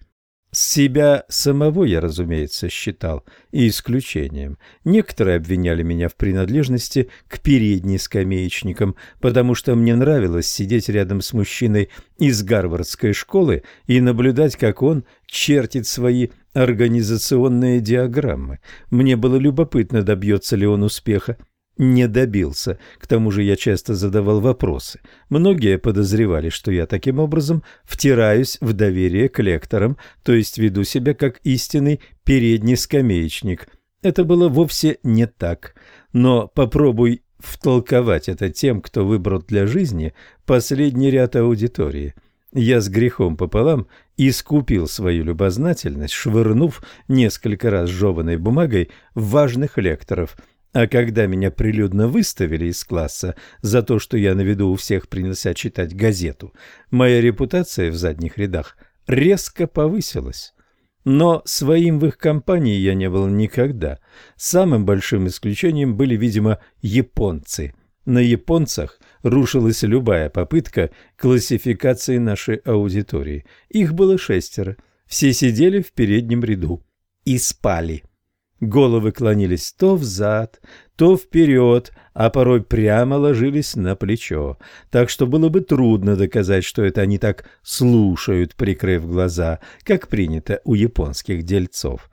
Себя самого я, разумеется, считал исключением. Некоторые обвиняли меня в принадлежности к переднескамеечникам, потому что мне нравилось сидеть рядом с мужчиной из гарвардской школы и наблюдать, как он чертит свои организационные диаграммы. Мне было любопытно, добьется ли он успеха. Не добился. К тому же я часто задавал вопросы. Многие подозревали, что я таким образом втираюсь в доверие к лекторам, то есть веду себя как истинный передний скамеечник. Это было вовсе не так. Но попробуй втолковать это тем, кто выбрал для жизни последний ряд аудитории. Я с грехом пополам искупил свою любознательность, швырнув несколько раз жеваной бумагой в важных лекторов. А когда меня прилюдно выставили из класса за то, что я на виду у всех принялся читать газету, моя репутация в задних рядах резко повысилась. Но своим в их компании я не был никогда. Самым большим исключением были, видимо, японцы. На японцах рушилась любая попытка классификации нашей аудитории. Их было 6. Все сидели в переднем ряду и спали. Головы клонились то взад, то вперед, а порой прямо ложились на плечо, так что было бы трудно доказать, что это они так слушают, прикрыв глаза, как принято у японских дельцов.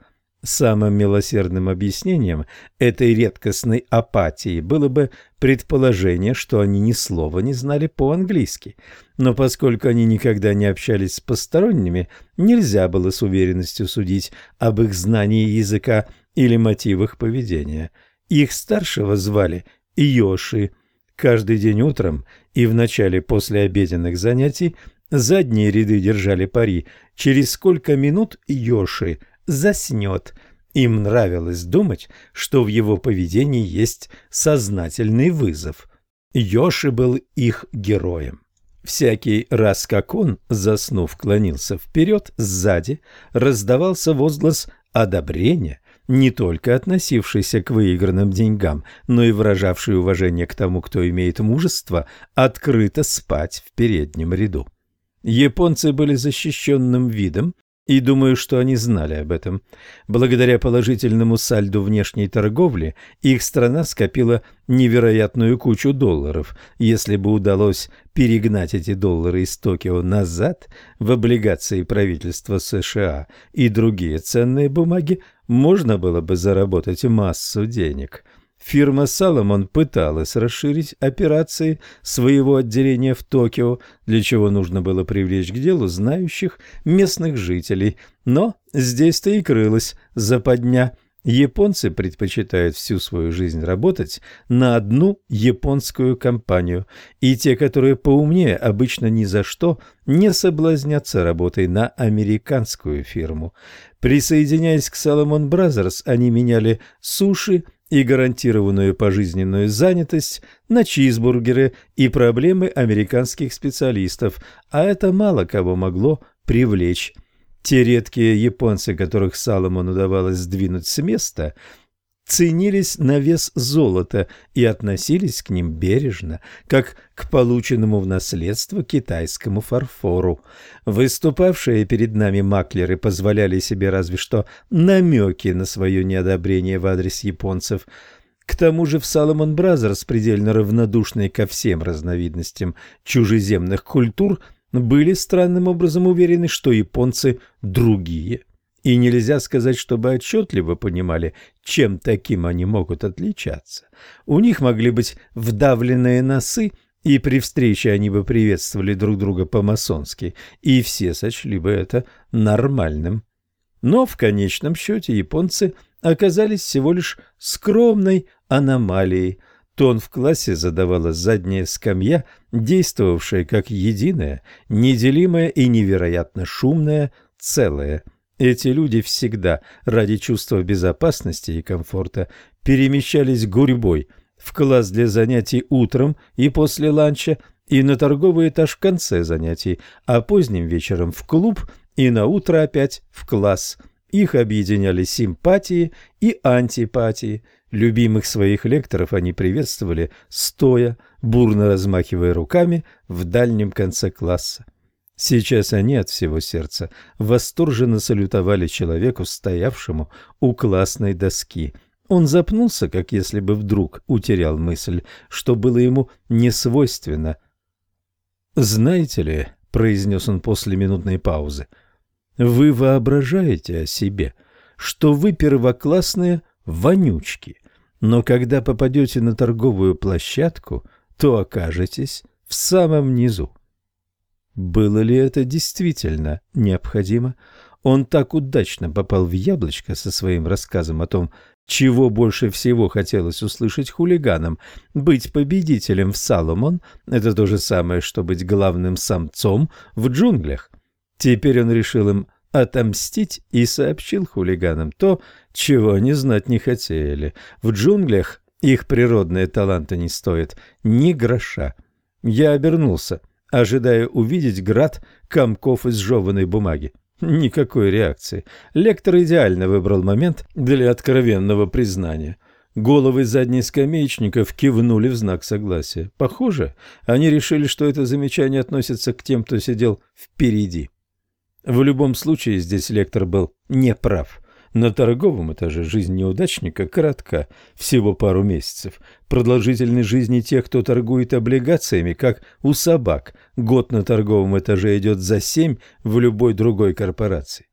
Самым милосердным объяснением этой редкостной апатии было бы предположение, что они ни слова не знали по-английски. Но поскольку они никогда не общались с посторонними, нельзя было с уверенностью судить об их знании языка или мотивах поведения. Их старшего звали Йоши. Каждый день утром и в начале послеобеденных занятий задние ряды держали пари, через сколько минут Йоши заснет. Им нравилось думать, что в его поведении есть сознательный вызов. Йоши был их героем. Всякий раз, как он, заснув, клонился вперед, сзади раздавался возглас одобрения, не только относившийся к выигранным деньгам, но и выражавший уважение к тому, кто имеет мужество открыто спать в переднем ряду. Японцы были защищенным видом, и думаю, что они знали об этом. Благодаря положительному сальду внешней торговли их страна скопила невероятную кучу долларов. Если бы удалось перегнать эти доллары из Токио назад в облигации правительства США и другие ценные бумаги, можно было бы заработать массу денег. Фирма «Саломон» пыталась расширить операции своего отделения в Токио, для чего нужно было привлечь к делу знающих местных жителей. Но здесь-то и крылась западня. Японцы предпочитают всю свою жизнь работать на одну японскую компанию, и те, которые поумнее, обычно ни за что не соблазнятся работой на американскую фирму. Присоединяясь к Salomon Brothers, они меняли суши и гарантированную пожизненную занятость на чизбургеры и проблемы американских специалистов, а это мало кого могло привлечь. Те редкие японцы, которых Саломон удавалось сдвинуть с места, ценились на вес золота и относились к ним бережно, как к полученному в наследство китайскому фарфору. Выступавшие перед нами маклеры позволяли себе разве что намеки на свое неодобрение в адрес японцев. К тому же в Salomon Brothers, предельно равнодушные ко всем разновидностям чужеземных культур, были странным образом уверены, что японцы другие. И нельзя сказать, чтобы отчетливо понимали, чем таким они могут отличаться. У них могли быть вдавленные носы, и при встрече они бы приветствовали друг друга по-масонски, и все сочли бы это нормальным. Но в конечном счете японцы оказались всего лишь скромной аномалией. Тон в классе задавала задняя скамья, действовавшая как единое, неделимое и невероятно шумное целое. Эти люди всегда ради чувства безопасности и комфорта перемещались гурьбой в класс для занятий утром и после ланча, и на торговый этаж в конце занятий, а поздним вечером в клуб и на утро опять в класс. Их объединяли симпатии и антипатии. Любимых своих лекторов они приветствовали стоя, бурно размахивая руками в дальнем конце класса. Сейчас они от всего сердца восторженно салютовали человеку, стоявшему у классной доски. Он запнулся, как если бы вдруг утерял мысль, что было ему несвойственно. «Знаете ли, — произнес он после минутной паузы, — вы воображаете о себе, что вы первоклассные вонючки, но когда попадете на торговую площадку, то окажетесь в самом низу». Было ли это действительно необходимо? Он так удачно попал в яблочко со своим рассказом о том, чего больше всего хотелось услышать хулиганам. Быть победителем в Саломон – это то же самое, что быть главным самцом в джунглях. Теперь он решил им отомстить и сообщил хулиганам то, чего они знать не хотели. В джунглях их природные таланты не стоят ни гроша. Я обернулся, ожидая увидеть град комков из жеванной бумаги. Никакой реакции. Лектор идеально выбрал момент для откровенного признания. Головы заднескамеечников кивнули в знак согласия. Похоже, они решили, что это замечание относится к тем, кто сидел впереди. В любом случае, здесь лектор был неправ. На торговом этаже жизнь неудачника коротка, всего пару месяцев. Продолжительность жизни тех, кто торгует облигациями, как у собак. Год на торговом этаже идет за 7 в любой другой корпорации.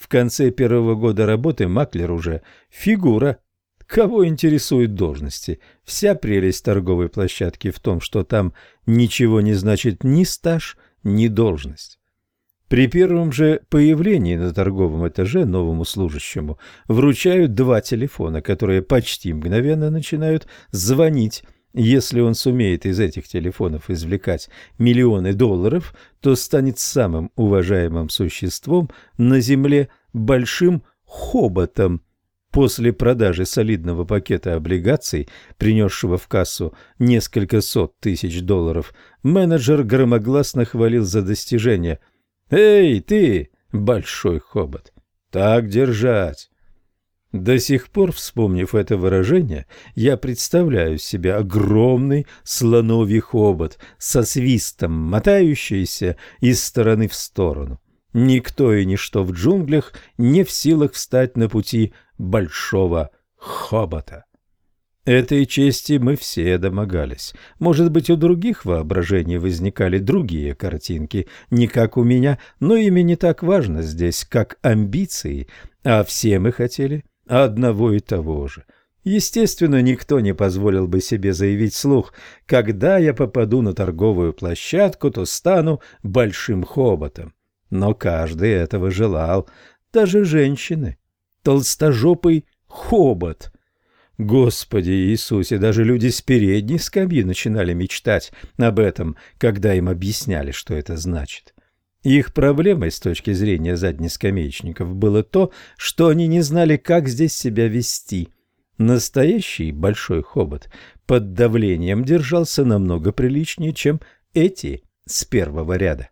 В конце первого года работы маклер уже фигура. Кого интересуют должности? Вся прелесть торговой площадки в том, что там ничего не значит ни стаж, ни должность. При первом же появлении на торговом этаже новому служащему вручают 2 телефона, которые почти мгновенно начинают звонить. Если он сумеет из этих телефонов извлекать миллионы долларов, то станет самым уважаемым существом на земле, большим хоботом. После продажи солидного пакета облигаций, принесшего в кассу несколько сот тысяч долларов, менеджер громогласно хвалил за достижение. «Эй, ты, большой хобот, так держать!» До сих пор, вспомнив это выражение, я представляю себе огромный слоновий хобот со свистом, мотающийся из стороны в сторону. Никто и ничто в джунглях не в силах встать на пути большого хобота. Этой чести мы все домогались. Может быть, у других воображений возникали другие картинки, не как у меня, но ими не так важно здесь, как амбиции, а все мы хотели одного и того же. Естественно, никто не позволил бы себе заявить вслух: когда я попаду на торговую площадку, то стану большим хоботом. Но каждый этого желал, даже женщины. Толстожопый хобот. Господи Иисусе, даже люди с передней скамьи начинали мечтать об этом, когда им объясняли, что это значит. Их проблемой с точки зрения заднескамеечников было то, что они не знали, как здесь себя вести. Настоящий большой хобот под давлением держался намного приличнее, чем эти с первого ряда.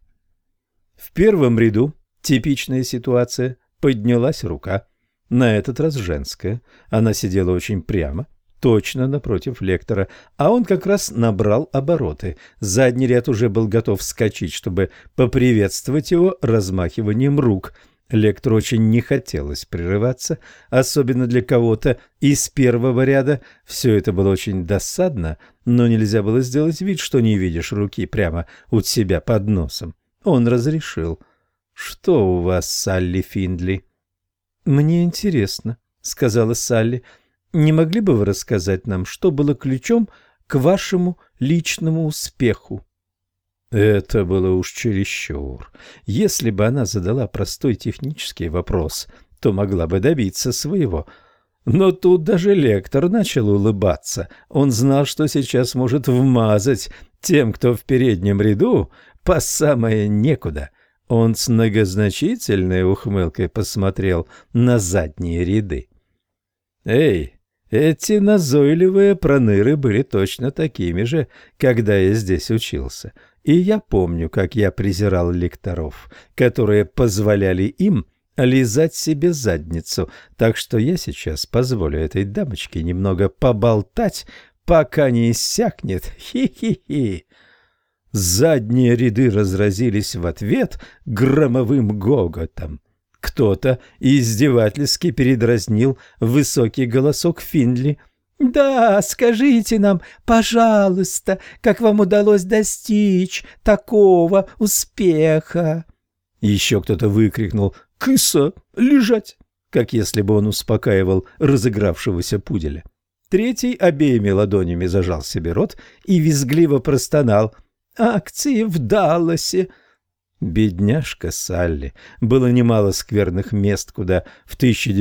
В первом ряду, типичная ситуация, поднялась рука. На этот раз женская. Она сидела очень прямо, точно напротив лектора, а он как раз набрал обороты. Задний ряд уже был готов вскочить, чтобы поприветствовать его размахиванием рук. Лектору очень не хотелось прерываться, особенно для кого-то из первого ряда. Все это было очень досадно, но нельзя было сделать вид, что не видишь руки прямо у себя под носом. Он разрешил. «Что у вас, Салли Финдли?» «Мне интересно», — сказала Салли. «Не могли бы вы рассказать нам, что было ключом к вашему личному успеху?» Это было уж чересчур. Если бы она задала простой технический вопрос, то могла бы добиться своего. Но тут даже лектор начал улыбаться. Он знал, что сейчас может вмазать тем, кто в переднем ряду, по самое некуда. Он с многозначительной ухмылкой посмотрел на задние ряды. «Эй, эти назойливые проныры были точно такими же, когда я здесь учился. И я помню, как я презирал лекторов, которые позволяли им лизать себе задницу. Так что я сейчас позволю этой дамочке немного поболтать, пока не иссякнет. Хи-хи-хи». Задние ряды разразились в ответ громовым гоготом. Кто-то издевательски передразнил высокий голосок Финдли. «Да, скажите нам, пожалуйста, как вам удалось достичь такого успеха?» Еще кто-то выкрикнул «Кыса! Лежать!», как если бы он успокаивал разыгравшегося пуделя. Третий обеими ладонями зажал себе рот и визгливо простонал: «Акции в Далласе!» Бедняжка Салли. Было немало скверных мест, куда в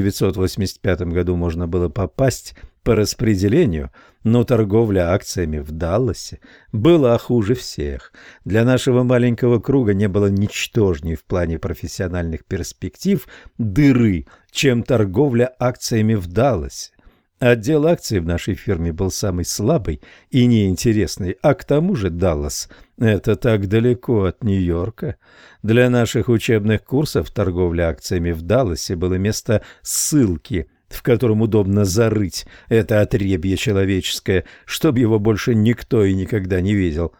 1985 году можно было попасть по распределению, но торговля акциями в Далласе была хуже всех. Для нашего маленького круга не было ничтожней в плане профессиональных перспектив дыры, чем торговля акциями в Далласе. Отдел акций в нашей фирме был самый слабый и неинтересный, а к тому же Даллас – это так далеко от Нью-Йорка. Для наших учебных курсов торговля акциями в Далласе было место ссылки, в котором удобно зарыть это отребье человеческое, чтобы его больше никто и никогда не видел.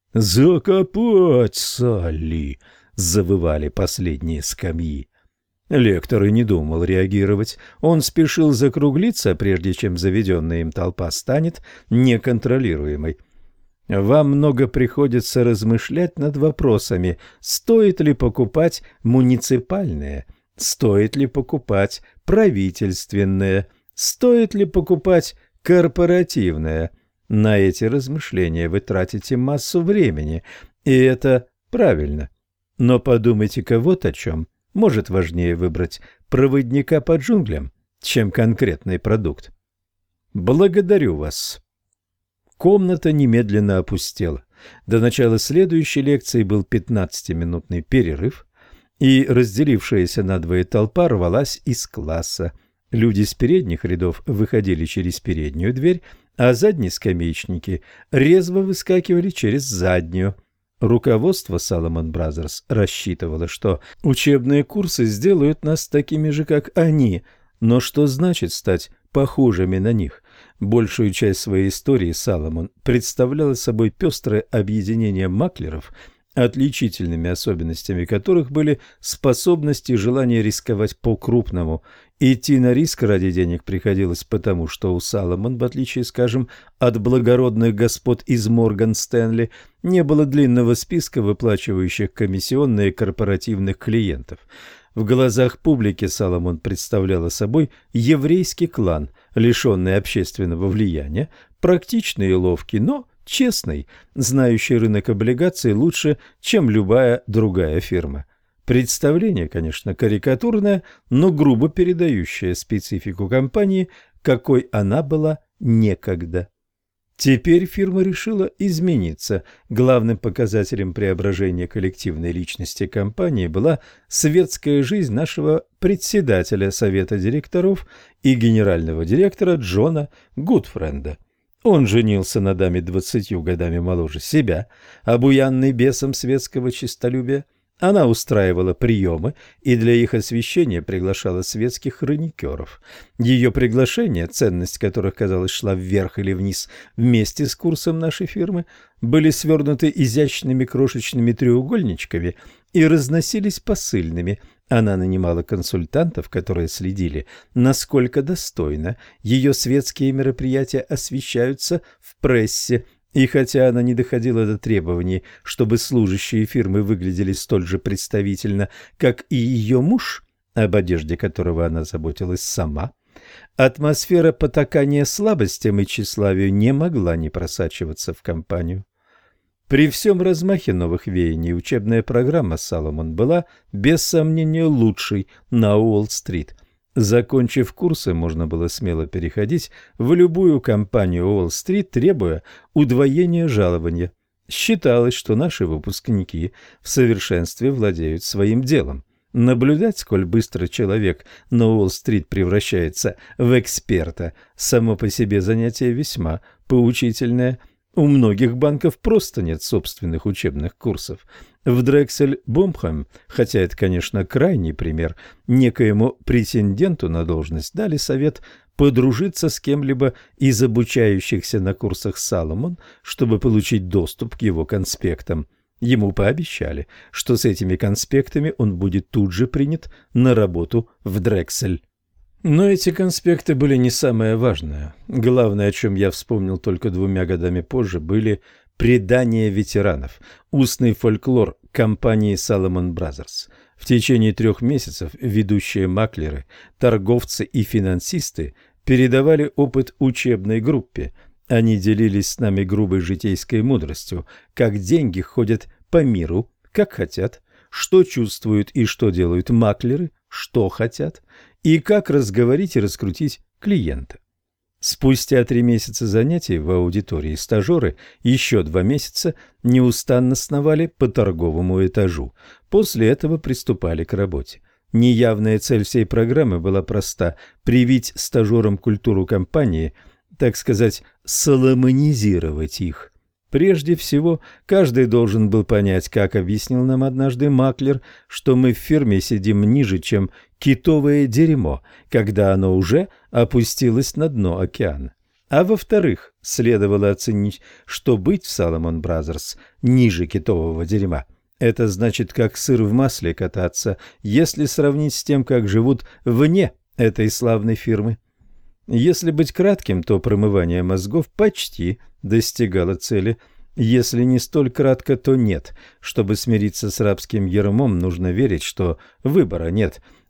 «Закопать, Салли!» – завывали последние скамьи. Лектор и не думал реагировать. Он спешил закруглиться, прежде чем заведенная им толпа станет неконтролируемой. Вам много приходится размышлять над вопросами, стоит ли покупать муниципальные Стоит ли покупать правительственное? Стоит ли покупать корпоративное? На эти размышления вы тратите массу времени, и это правильно. Но подумайте-ка вот о чем. Может важнее выбрать проводника по джунглям, чем конкретный продукт. Благодарю вас. Комната немедленно опустела. До начала следующей лекции был 15-минутный перерыв, и разделившаяся надвое толпа рвалась из класса. Люди с передних рядов выходили через переднюю дверь, а заднескамеечники резво выскакивали через заднюю. Руководство Salomon Brothers рассчитывало, что учебные курсы сделают нас такими же, как они, но что значит стать похожими на них? Большую часть своей истории Salomon представляла собой пестрое объединение маклеров, отличительными особенностями которых были способность и желание рисковать по-крупному. Идти на риск ради денег приходилось потому, что у Salomon, в отличие, скажем, от благородных господ из Морган Стэнли, не было длинного списка выплачивающих комиссионные корпоративных клиентов. В глазах публики Salomon представляла собой еврейский клан, лишенный общественного влияния, практичный и ловкий, но честный, знающий рынок облигаций лучше, чем любая другая фирма. Представление, конечно, карикатурное, но грубо передающее специфику компании, какой она была некогда. Теперь фирма решила измениться. Главным показателем преображения коллективной личности компании была светская жизнь нашего председателя совета директоров и генерального директора Джона Гудфренда. Он женился на даме 20 годами моложе себя, обуянный бесом светского честолюбия. Она устраивала приемы и для их освещения приглашала светских хроникеров. Ее приглашения, ценность которых, казалось, шла вверх или вниз вместе с курсом нашей фирмы, были свернуты изящными крошечными треугольничками и разносились посыльными. Она нанимала консультантов, которые следили, насколько достойно ее светские мероприятия освещаются в прессе. И хотя она не доходила до требований, чтобы служащие фирмы выглядели столь же представительно, как и ее муж, об одежде которого она заботилась сама, атмосфера потакания слабостям и тщеславию не могла не просачиваться в компанию. При всем размахе новых веяний учебная программа Salomon была, без сомнения, лучшей на Уолл-стрит. Закончив курсы, можно было смело переходить в любую компанию Уолл-стрит, требуя удвоения жалования. Считалось, что наши выпускники в совершенстве владеют своим делом. Наблюдать, сколь быстро человек на Уолл-стрит превращается в эксперта, само по себе занятие весьма поучительное. У многих банков просто нет собственных учебных курсов. В Дрексель-Бомхэм, хотя это, конечно, крайний пример, некоему претенденту на должность дали совет подружиться с кем-либо из обучающихся на курсах Salomon, чтобы получить доступ к его конспектам. Ему пообещали, что с этими конспектами он будет тут же принят на работу в Дрексель. Но эти конспекты были не самое важное. Главное, о чем я вспомнил только 2 годами позже, были предания ветеранов, устный фольклор компании Salomon Brothers. В течение 3 месяцев ведущие маклеры, торговцы и финансисты передавали опыт учебной группе. Они делились с нами грубой житейской мудростью, как деньги ходят по миру, как хотят, что чувствуют и что делают маклеры, что хотят, и как разговорить и раскрутить клиента. Спустя 3 месяца занятий в аудитории стажеры еще 2 месяца неустанно сновали по торговому этажу. После этого приступали к работе. Неявная цель всей программы была проста – привить стажерам культуру компании, так сказать, соломонизировать их. Прежде всего, каждый должен был понять, как объяснил нам однажды маклер, что мы в фирме сидим ниже, чем китовое дерьмо, когда оно уже опустилось на дно океана. А во-вторых, следовало оценить, что быть в Salomon Brothers ниже китового дерьма – это значит, как сыр в масле кататься, если сравнить с тем, как живут вне этой славной фирмы. Если быть кратким, то промывание мозгов почти достигало цели. Если не столь кратко, то нет. Чтобы смириться с рабским ярмом, нужно верить, что выбора нет.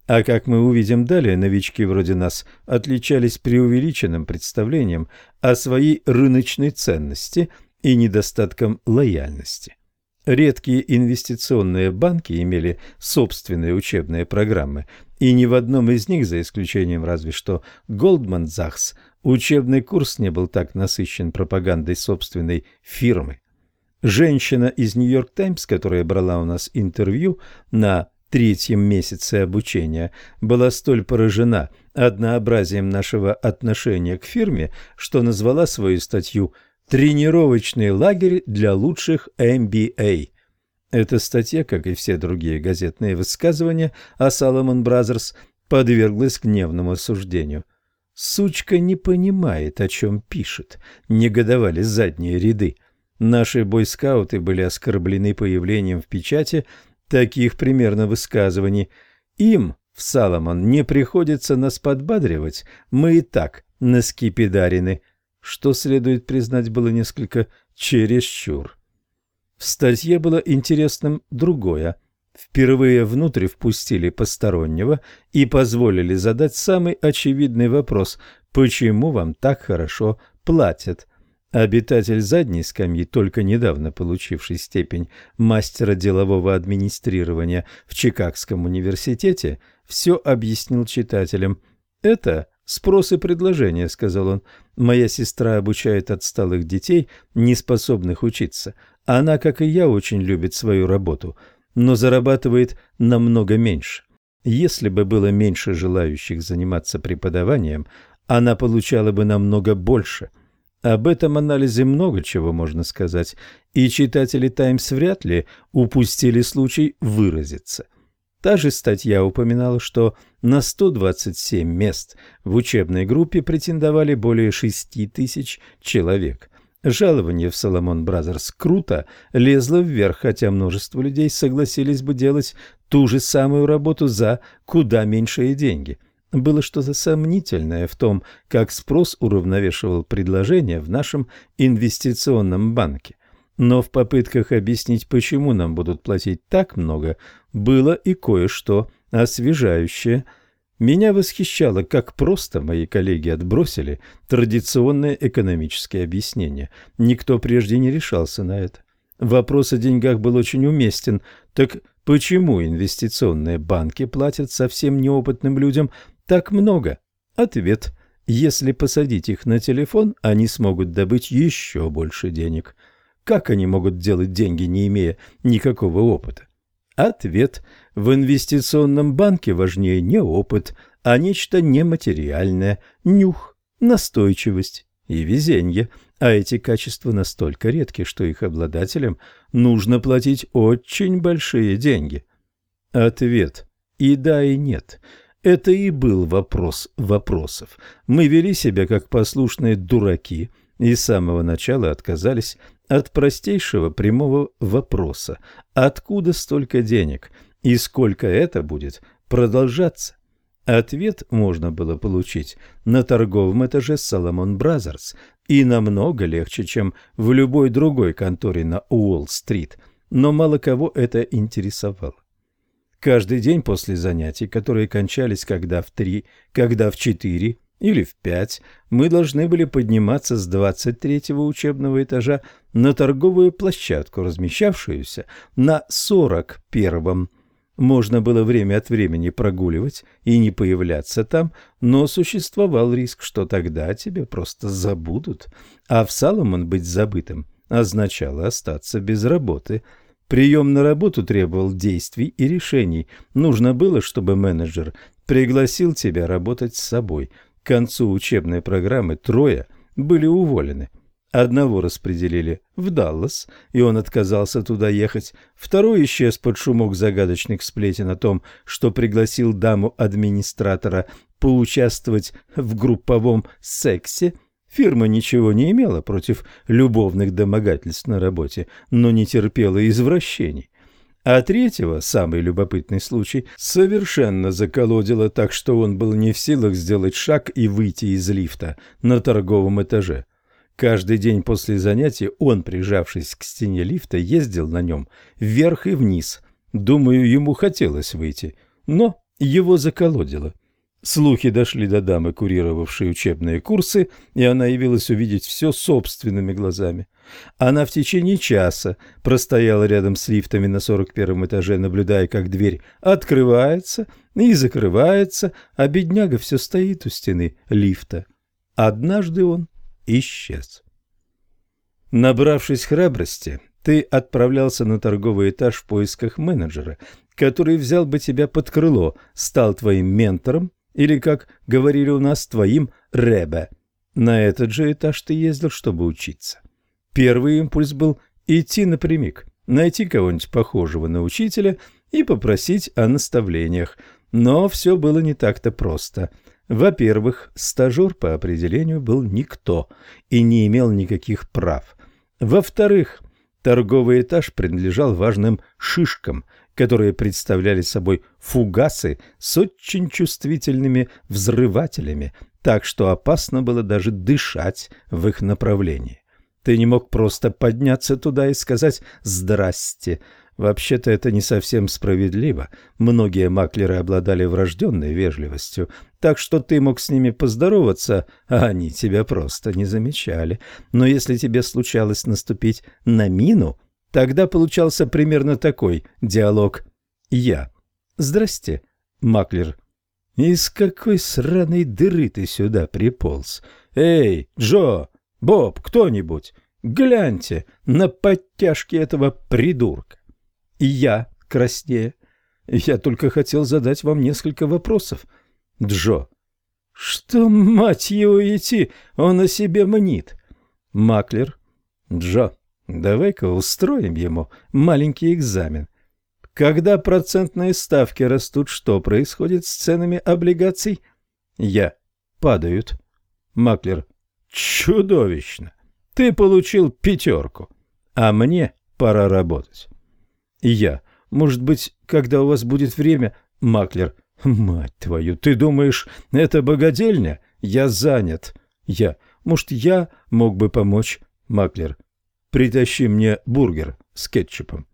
А как мы увидим далее, новички вроде нас отличались преувеличенным представлением о своей рыночной ценности и недостатком лояльности. Редкие инвестиционные банки имели собственные учебные программы, и ни в одном из них, за исключением разве что Goldman Sachs, учебный курс не был так насыщен пропагандой собственной фирмы. Женщина из «Нью-Йорк Таймс», которая брала у нас интервью на третьем месяце обучения, была столь поражена однообразием нашего отношения к фирме, что назвала свою статью «Тренировочный лагерь для лучших MBA». Эта статья, как и все другие газетные высказывания о Salomon Brothers, подверглась гневному осуждению. «Сучка не понимает, о чем пишет», — негодовали задние ряды. Наши бойскауты были оскорблены появлением в печати таких примерно высказываний. Им, в Саломон, не приходится нас подбадривать, мы и так наскипидарены, что, следует признать, было несколько чересчур. В статье было интересным другое. Впервые внутрь впустили постороннего и позволили задать самый очевидный вопрос: почему вам так хорошо платят? Обитатель задней скамьи, только недавно получивший степень мастера делового администрирования в Чикагском университете, все объяснил читателям. «Это спрос и предложение», — сказал он. «Моя сестра обучает отсталых детей, не способных учиться. Она, как и я, очень любит свою работу, но зарабатывает намного меньше. Если бы было меньше желающих заниматься преподаванием, она получала бы намного больше». Об этом анализе много чего можно сказать, и читатели «Таймс» вряд ли упустили случай выразиться. Та же статья упоминала, что на 127 мест в учебной группе претендовали более 6 тысяч человек. Жалование в Salomon Brothers круто лезло вверх, хотя множество людей согласились бы делать ту же самую работу за куда меньшие деньги. Было что-то сомнительное в том, как спрос уравновешивал предложение в нашем инвестиционном банке. Но в попытках объяснить, почему нам будут платить так много, было и кое-что освежающее. Меня восхищало, как просто мои коллеги отбросили традиционное экономическое объяснение. Никто прежде не решался на это. Вопрос о деньгах был очень уместен. Так почему инвестиционные банки платят совсем неопытным людям так много? Ответ: если посадить их на телефон, они смогут добыть еще больше денег. Как они могут делать деньги, не имея никакого опыта? Ответ: в инвестиционном банке важнее не опыт, а нечто нематериальное: нюх, настойчивость и везение. А эти качества настолько редки, что их обладателям нужно платить очень большие деньги. Ответ: и да, и нет. Это и был вопрос вопросов. Мы вели себя как послушные дураки и с самого начала отказались от простейшего прямого вопроса: откуда столько денег и сколько это будет продолжаться? Ответ можно было получить на торговом этаже Salomon Brothers и намного легче, чем в любой другой конторе на Уолл-стрит, но мало кого это интересовало. Каждый день после занятий, которые кончались когда в 3, когда в 4 или в 5, мы должны были подниматься с 23-го учебного этажа на торговую площадку, размещавшуюся на 41-м. Можно было время от времени прогуливать и не появляться там, но существовал риск, что тогда тебя просто забудут, а в Саломон быть забытым означало остаться без работы. Прием на работу требовал действий и решений. Нужно было, чтобы менеджер пригласил тебя работать с собой. К концу учебной программы 3 были уволены. Одного распределили в Даллас, и он отказался туда ехать. Второй исчез под шумок загадочных сплетен о том, что пригласил даму-администратора поучаствовать в групповом сексе. Фирма ничего не имела против любовных домогательств на работе, но не терпела извращений. А третьего, самый любопытный случай, совершенно заколодило так, что он был не в силах сделать шаг и выйти из лифта на торговом этаже. Каждый день после занятий он, прижавшись к стене лифта, ездил на нем вверх и вниз. Думаю, ему хотелось выйти, но Его заколодило. Слухи дошли до дамы, курировавшей учебные курсы, и она явилась увидеть все собственными глазами. Она в течение часа простояла рядом с лифтами на 41-м этаже, наблюдая, как дверь открывается и закрывается, а бедняга все стоит у стены лифта. Однажды он исчез. Набравшись храбрости, ты отправлялся на торговый этаж в поисках менеджера, который взял бы тебя под крыло, стал твоим ментором или, как говорили у нас, твоим ребе. На этот же этаж ты ездил, чтобы учиться. Первый импульс был идти напрямик, найти кого-нибудь похожего на учителя и попросить о наставлениях. Но все было не так-то просто. Во-первых, стажер по определению был никто и не имел никаких прав. Во-вторых, торговый этаж принадлежал важным шишкам, которые представляли собой фугасы с очень чувствительными взрывателями, так что опасно было даже дышать в их направлении. Ты не мог просто подняться туда и сказать «здрасте». Вообще-то это не совсем справедливо. Многие маклеры обладали врожденной вежливостью, так что ты мог с ними поздороваться, а они тебя просто не замечали. Но если тебе случалось наступить на мину, тогда получался примерно такой диалог. Я. «Здрасте, маклер». «Из какой сраной дыры ты сюда приполз? Эй, Джо, Боб, кто-нибудь, гляньте на подтяжки этого придурка». И я краснея. Я только хотел задать вам несколько вопросов. Джо. Что, мать его, идти? Он о себе мнит. Маклер. Джо, давай-ка устроим ему маленький экзамен. Когда процентные ставки растут, что происходит с ценами облигаций? Я. Падают. Маклер. Чудовищно. Ты получил 5, а мне пора работать. И я. Может быть, когда у вас будет время... Маклер. Мать твою, ты думаешь, это богадельня? Я занят. Я. Может, я мог бы помочь? Маклер. Притащи мне бургер с кетчупом.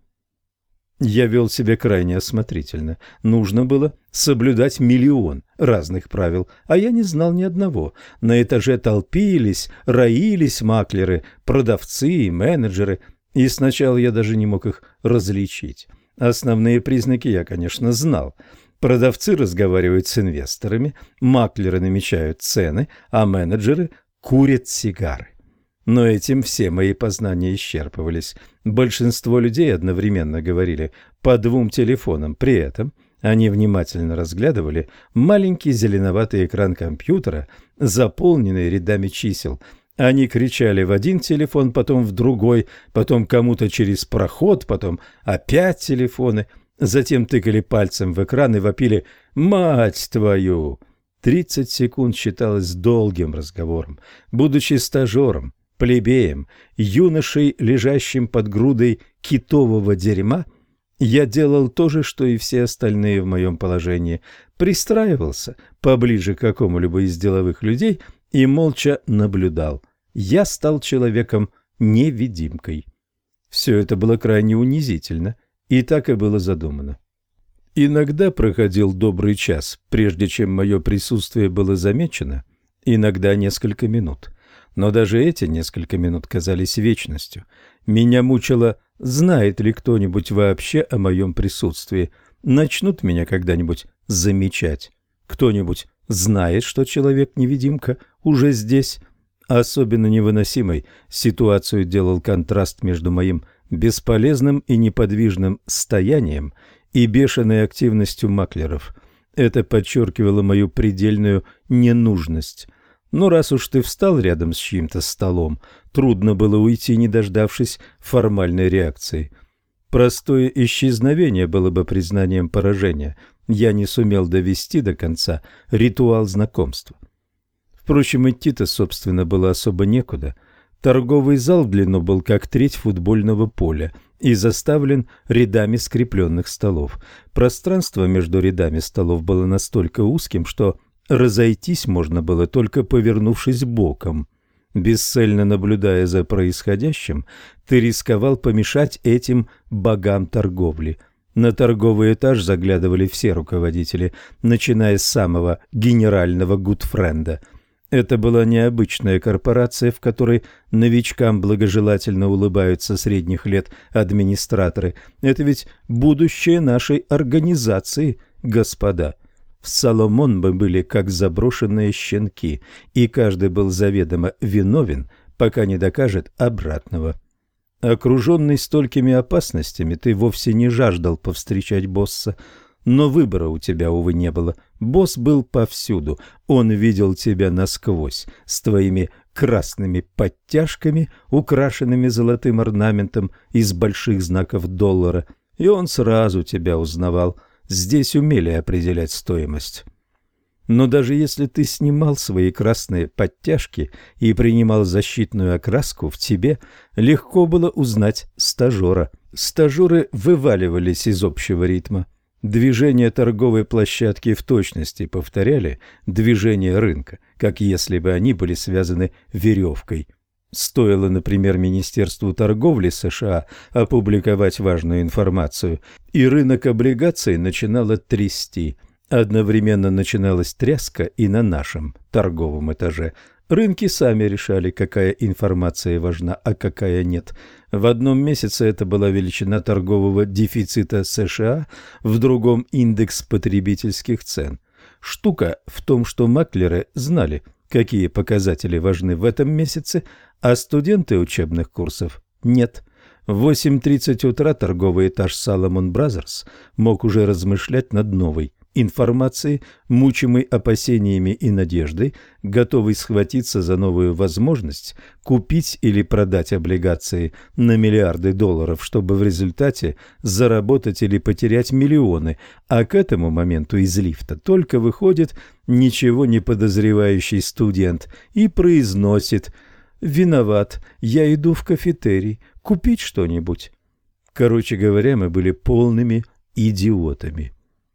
Я вел себя крайне осмотрительно. Нужно было соблюдать миллион разных правил, а я не знал ни одного. На этаже толпились, роились маклеры, продавцы и менеджеры, и сначала я даже не мог их различить. Основные признаки я, конечно, знал. Продавцы разговаривают с инвесторами, маклеры намечают цены, а менеджеры курят сигары. Но этим все мои познания исчерпывались. Большинство людей одновременно говорили по 2 телефонам. При этом они внимательно разглядывали маленький зеленоватый экран компьютера, заполненный рядами чисел. Они кричали в один телефон, потом в другой, потом кому-то через проход, потом опять телефоны. Затем тыкали пальцем в экран и вопили «Мать твою!». 30 секунд считалось долгим разговором. Будучи стажером, плебеем, юношей, лежащим под грудой китового дерьма, я делал то же, что и все остальные в моем положении. Пристраивался поближе к какому-либо из деловых людей и молча наблюдал. Я стал человеком-невидимкой. Все это было крайне унизительно, и так и было задумано. Иногда проходил добрый час, прежде чем мое присутствие было замечено, иногда несколько минут. Но даже эти несколько минут казались вечностью. Меня мучило, знает ли кто-нибудь вообще о моем присутствии, начнут меня когда-нибудь замечать. Кто-нибудь знает, что человек-невидимка уже здесь. Особенно невыносимой ситуацию делал контраст между моим бесполезным и неподвижным стоянием и бешеной активностью маклеров. Это подчеркивало мою предельную ненужность. Но раз уж ты встал рядом с чьим-то столом, трудно было уйти, не дождавшись формальной реакции. Простое исчезновение было бы признанием поражения. Я не сумел довести до конца ритуал знакомства. Впрочем, идти-то, собственно, было особо некуда. Торговый зал в длину был как треть футбольного поля и заставлен рядами скрепленных столов. Пространство между рядами столов было настолько узким, что разойтись можно было, только повернувшись боком. Бесцельно наблюдая за происходящим, ты рисковал помешать этим богам торговли. На торговый этаж заглядывали все руководители, начиная с самого генерального Гудфренда. Это была необычная корпорация, в которой новичкам благожелательно улыбаются средних лет администраторы. Это ведь будущее нашей организации, господа. В Соломон мы были как заброшенные щенки, и каждый был заведомо виновен, пока не докажет обратного. Окруженный столькими опасностями, ты вовсе не жаждал повстречать босса. Но выбора у тебя, увы, не было. Босс был повсюду. Он видел тебя насквозь, с твоими красными подтяжками, украшенными золотым орнаментом из больших знаков доллара, и он сразу тебя узнавал. Здесь умели определять стоимость. Но даже если ты снимал свои красные подтяжки и принимал защитную окраску, в тебе легко было узнать стажера. Стажеры вываливались из общего ритма. Движения торговой площадки в точности повторяли движение рынка, как если бы они были связаны веревкой. Стоило, например, Министерству торговли США опубликовать важную информацию, и рынок облигаций начинало трясти. Одновременно начиналась тряска и на нашем торговом этаже. Рынки сами решали, какая информация важна, а какая нет. В одном месяце это была величина торгового дефицита США, в другом – индекс потребительских цен. Штука в том, что маклеры знали, какие показатели важны в этом месяце, а студенты учебных курсов – нет. В 8:30 утра торговый этаж Salomon Brothers мог уже размышлять над новой информацией, мучимый опасениями и надеждой, готовый схватиться за новую возможность купить или продать облигации на миллиарды долларов, чтобы в результате заработать или потерять миллионы, а к этому моменту из лифта только выходит ничего не подозревающий студент и произносит: «Виноват, я иду в кафетерий, купить что-нибудь». Короче говоря, мы были полными идиотами.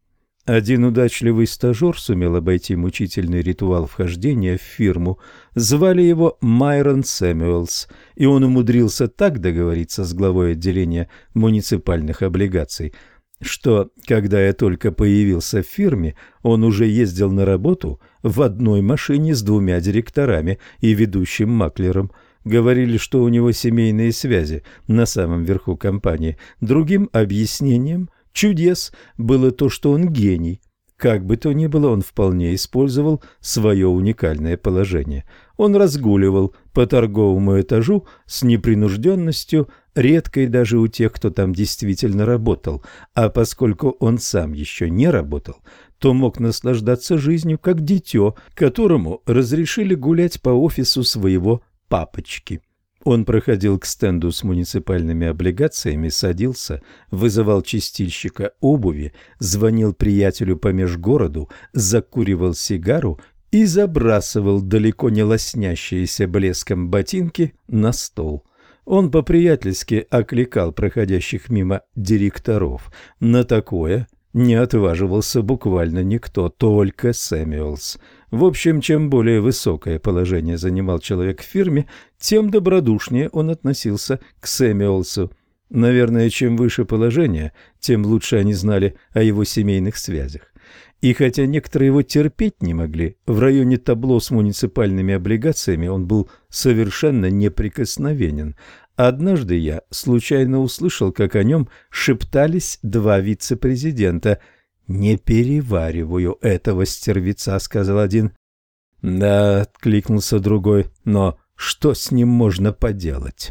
Один удачливый стажер сумел обойти мучительный ритуал вхождения в фирму. Звали его Майрон Сэмюэлс, и он умудрился так договориться с главой отделения муниципальных облигаций, что, когда я только появился в фирме, он уже ездил на работу в одной машине с 2 директорами и ведущим маклером. Говорили, что у него семейные связи на самом верху компании. Другим объяснением чудес было то, что он гений. Как бы то ни было, он вполне использовал свое уникальное положение. Он разгуливал по торговому этажу с непринужденностью, редкой даже у тех, кто там действительно работал, а поскольку он сам еще не работал, то мог наслаждаться жизнью как дитё, которому разрешили гулять по офису своего папочки. Он проходил к стенду с муниципальными облигациями, садился, вызывал чистильщика обуви, звонил приятелю по межгороду, закуривал сигару и забрасывал далеко не лоснящиеся блеском ботинки на стол. Он по-приятельски окликал проходящих мимо директоров. На такое не отваживался буквально никто, только Сэмюэлс. В общем, чем более высокое положение занимал человек в фирме, тем добродушнее он относился к Сэмюэлсу. Наверное, чем выше положение, тем лучше они знали о его семейных связях. И хотя некоторые его терпеть не могли, в районе табло с муниципальными облигациями он был совершенно неприкосновенен. Однажды я случайно услышал, как о нем шептались 2 вице-президента. «Не перевариваю этого стервеца», — сказал один. «Да», — откликнулся другой, — «но что с ним можно поделать?»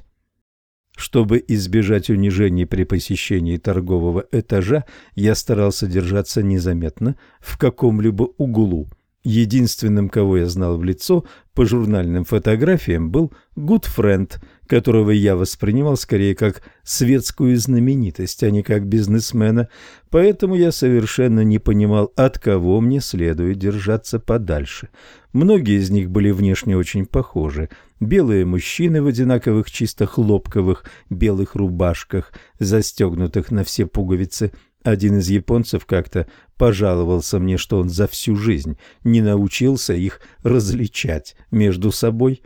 Чтобы избежать унижений при посещении торгового этажа, я старался держаться незаметно в каком-либо углу. Единственным, кого я знал в лицо по журнальным фотографиям, был Гудфренд, которого я воспринимал скорее как светскую знаменитость, а не как бизнесмена, поэтому я совершенно не понимал, от кого мне следует держаться подальше. Многие из них были внешне очень похожи. Белые мужчины в одинаковых чисто хлопковых белых рубашках, застегнутых на все пуговицы. Один из японцев как-то пожаловался мне, что он за всю жизнь не научился их различать между собой.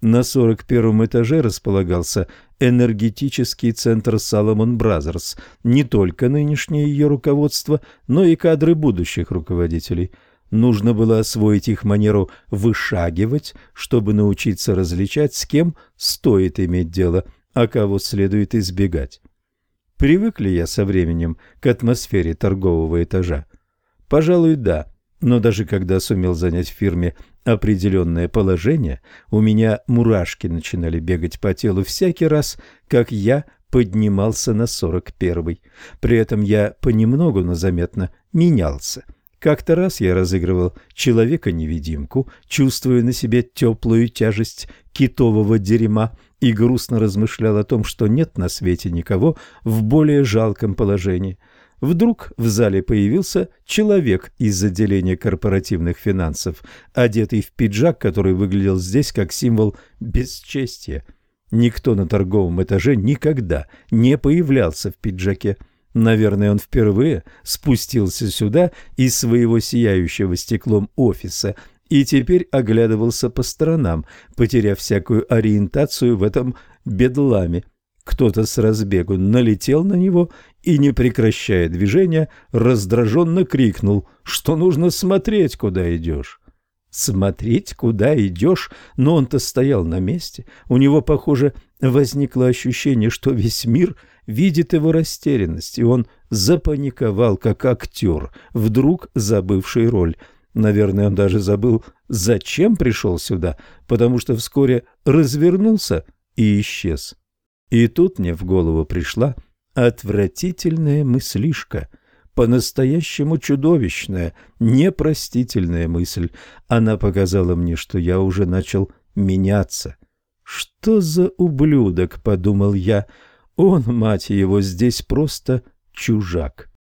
На 41-м этаже располагался энергетический центр Salomon Brothers, не только нынешнее ее руководство, но и кадры будущих руководителей. Нужно было освоить их манеру вышагивать, чтобы научиться различать, с кем стоит иметь дело, а кого следует избегать. Привык ли я со временем к атмосфере торгового этажа? Пожалуй, да, но даже когда сумел занять в фирме определенное положение, у меня мурашки начинали бегать по телу всякий раз, как я поднимался на 41-й. При этом я понемногу, но заметно менялся. Как-то раз я разыгрывал человека-невидимку, чувствуя на себе теплую тяжесть китового дерьма, и грустно размышлял о том, что нет на свете никого в более жалком положении. Вдруг в зале появился человек из отделения корпоративных финансов, одетый в пиджак, который выглядел здесь как символ бесчестия. Никто на торговом этаже никогда не появлялся в пиджаке. Наверное, он впервые спустился сюда из своего сияющего стеклом офиса и теперь оглядывался по сторонам, потеряв всякую ориентацию в этом бедламе. Кто-то с разбегу налетел на него и, не прекращая движения, раздраженно крикнул, что нужно смотреть, куда идешь. Смотреть, куда идешь? Но он-то стоял на месте. У него, похоже, возникло ощущение, что весь мир видит его растерянность, и он запаниковал, как актер, вдруг забывший роль. Наверное, он даже забыл, зачем пришел сюда, потому что вскоре развернулся и исчез. И тут мне в голову пришла отвратительная мыслишка, по-настоящему чудовищная, непростительная мысль. Она показала мне, что я уже начал меняться. «Что за ублюдок?» — подумал я. «Он, мать его, здесь просто чужак».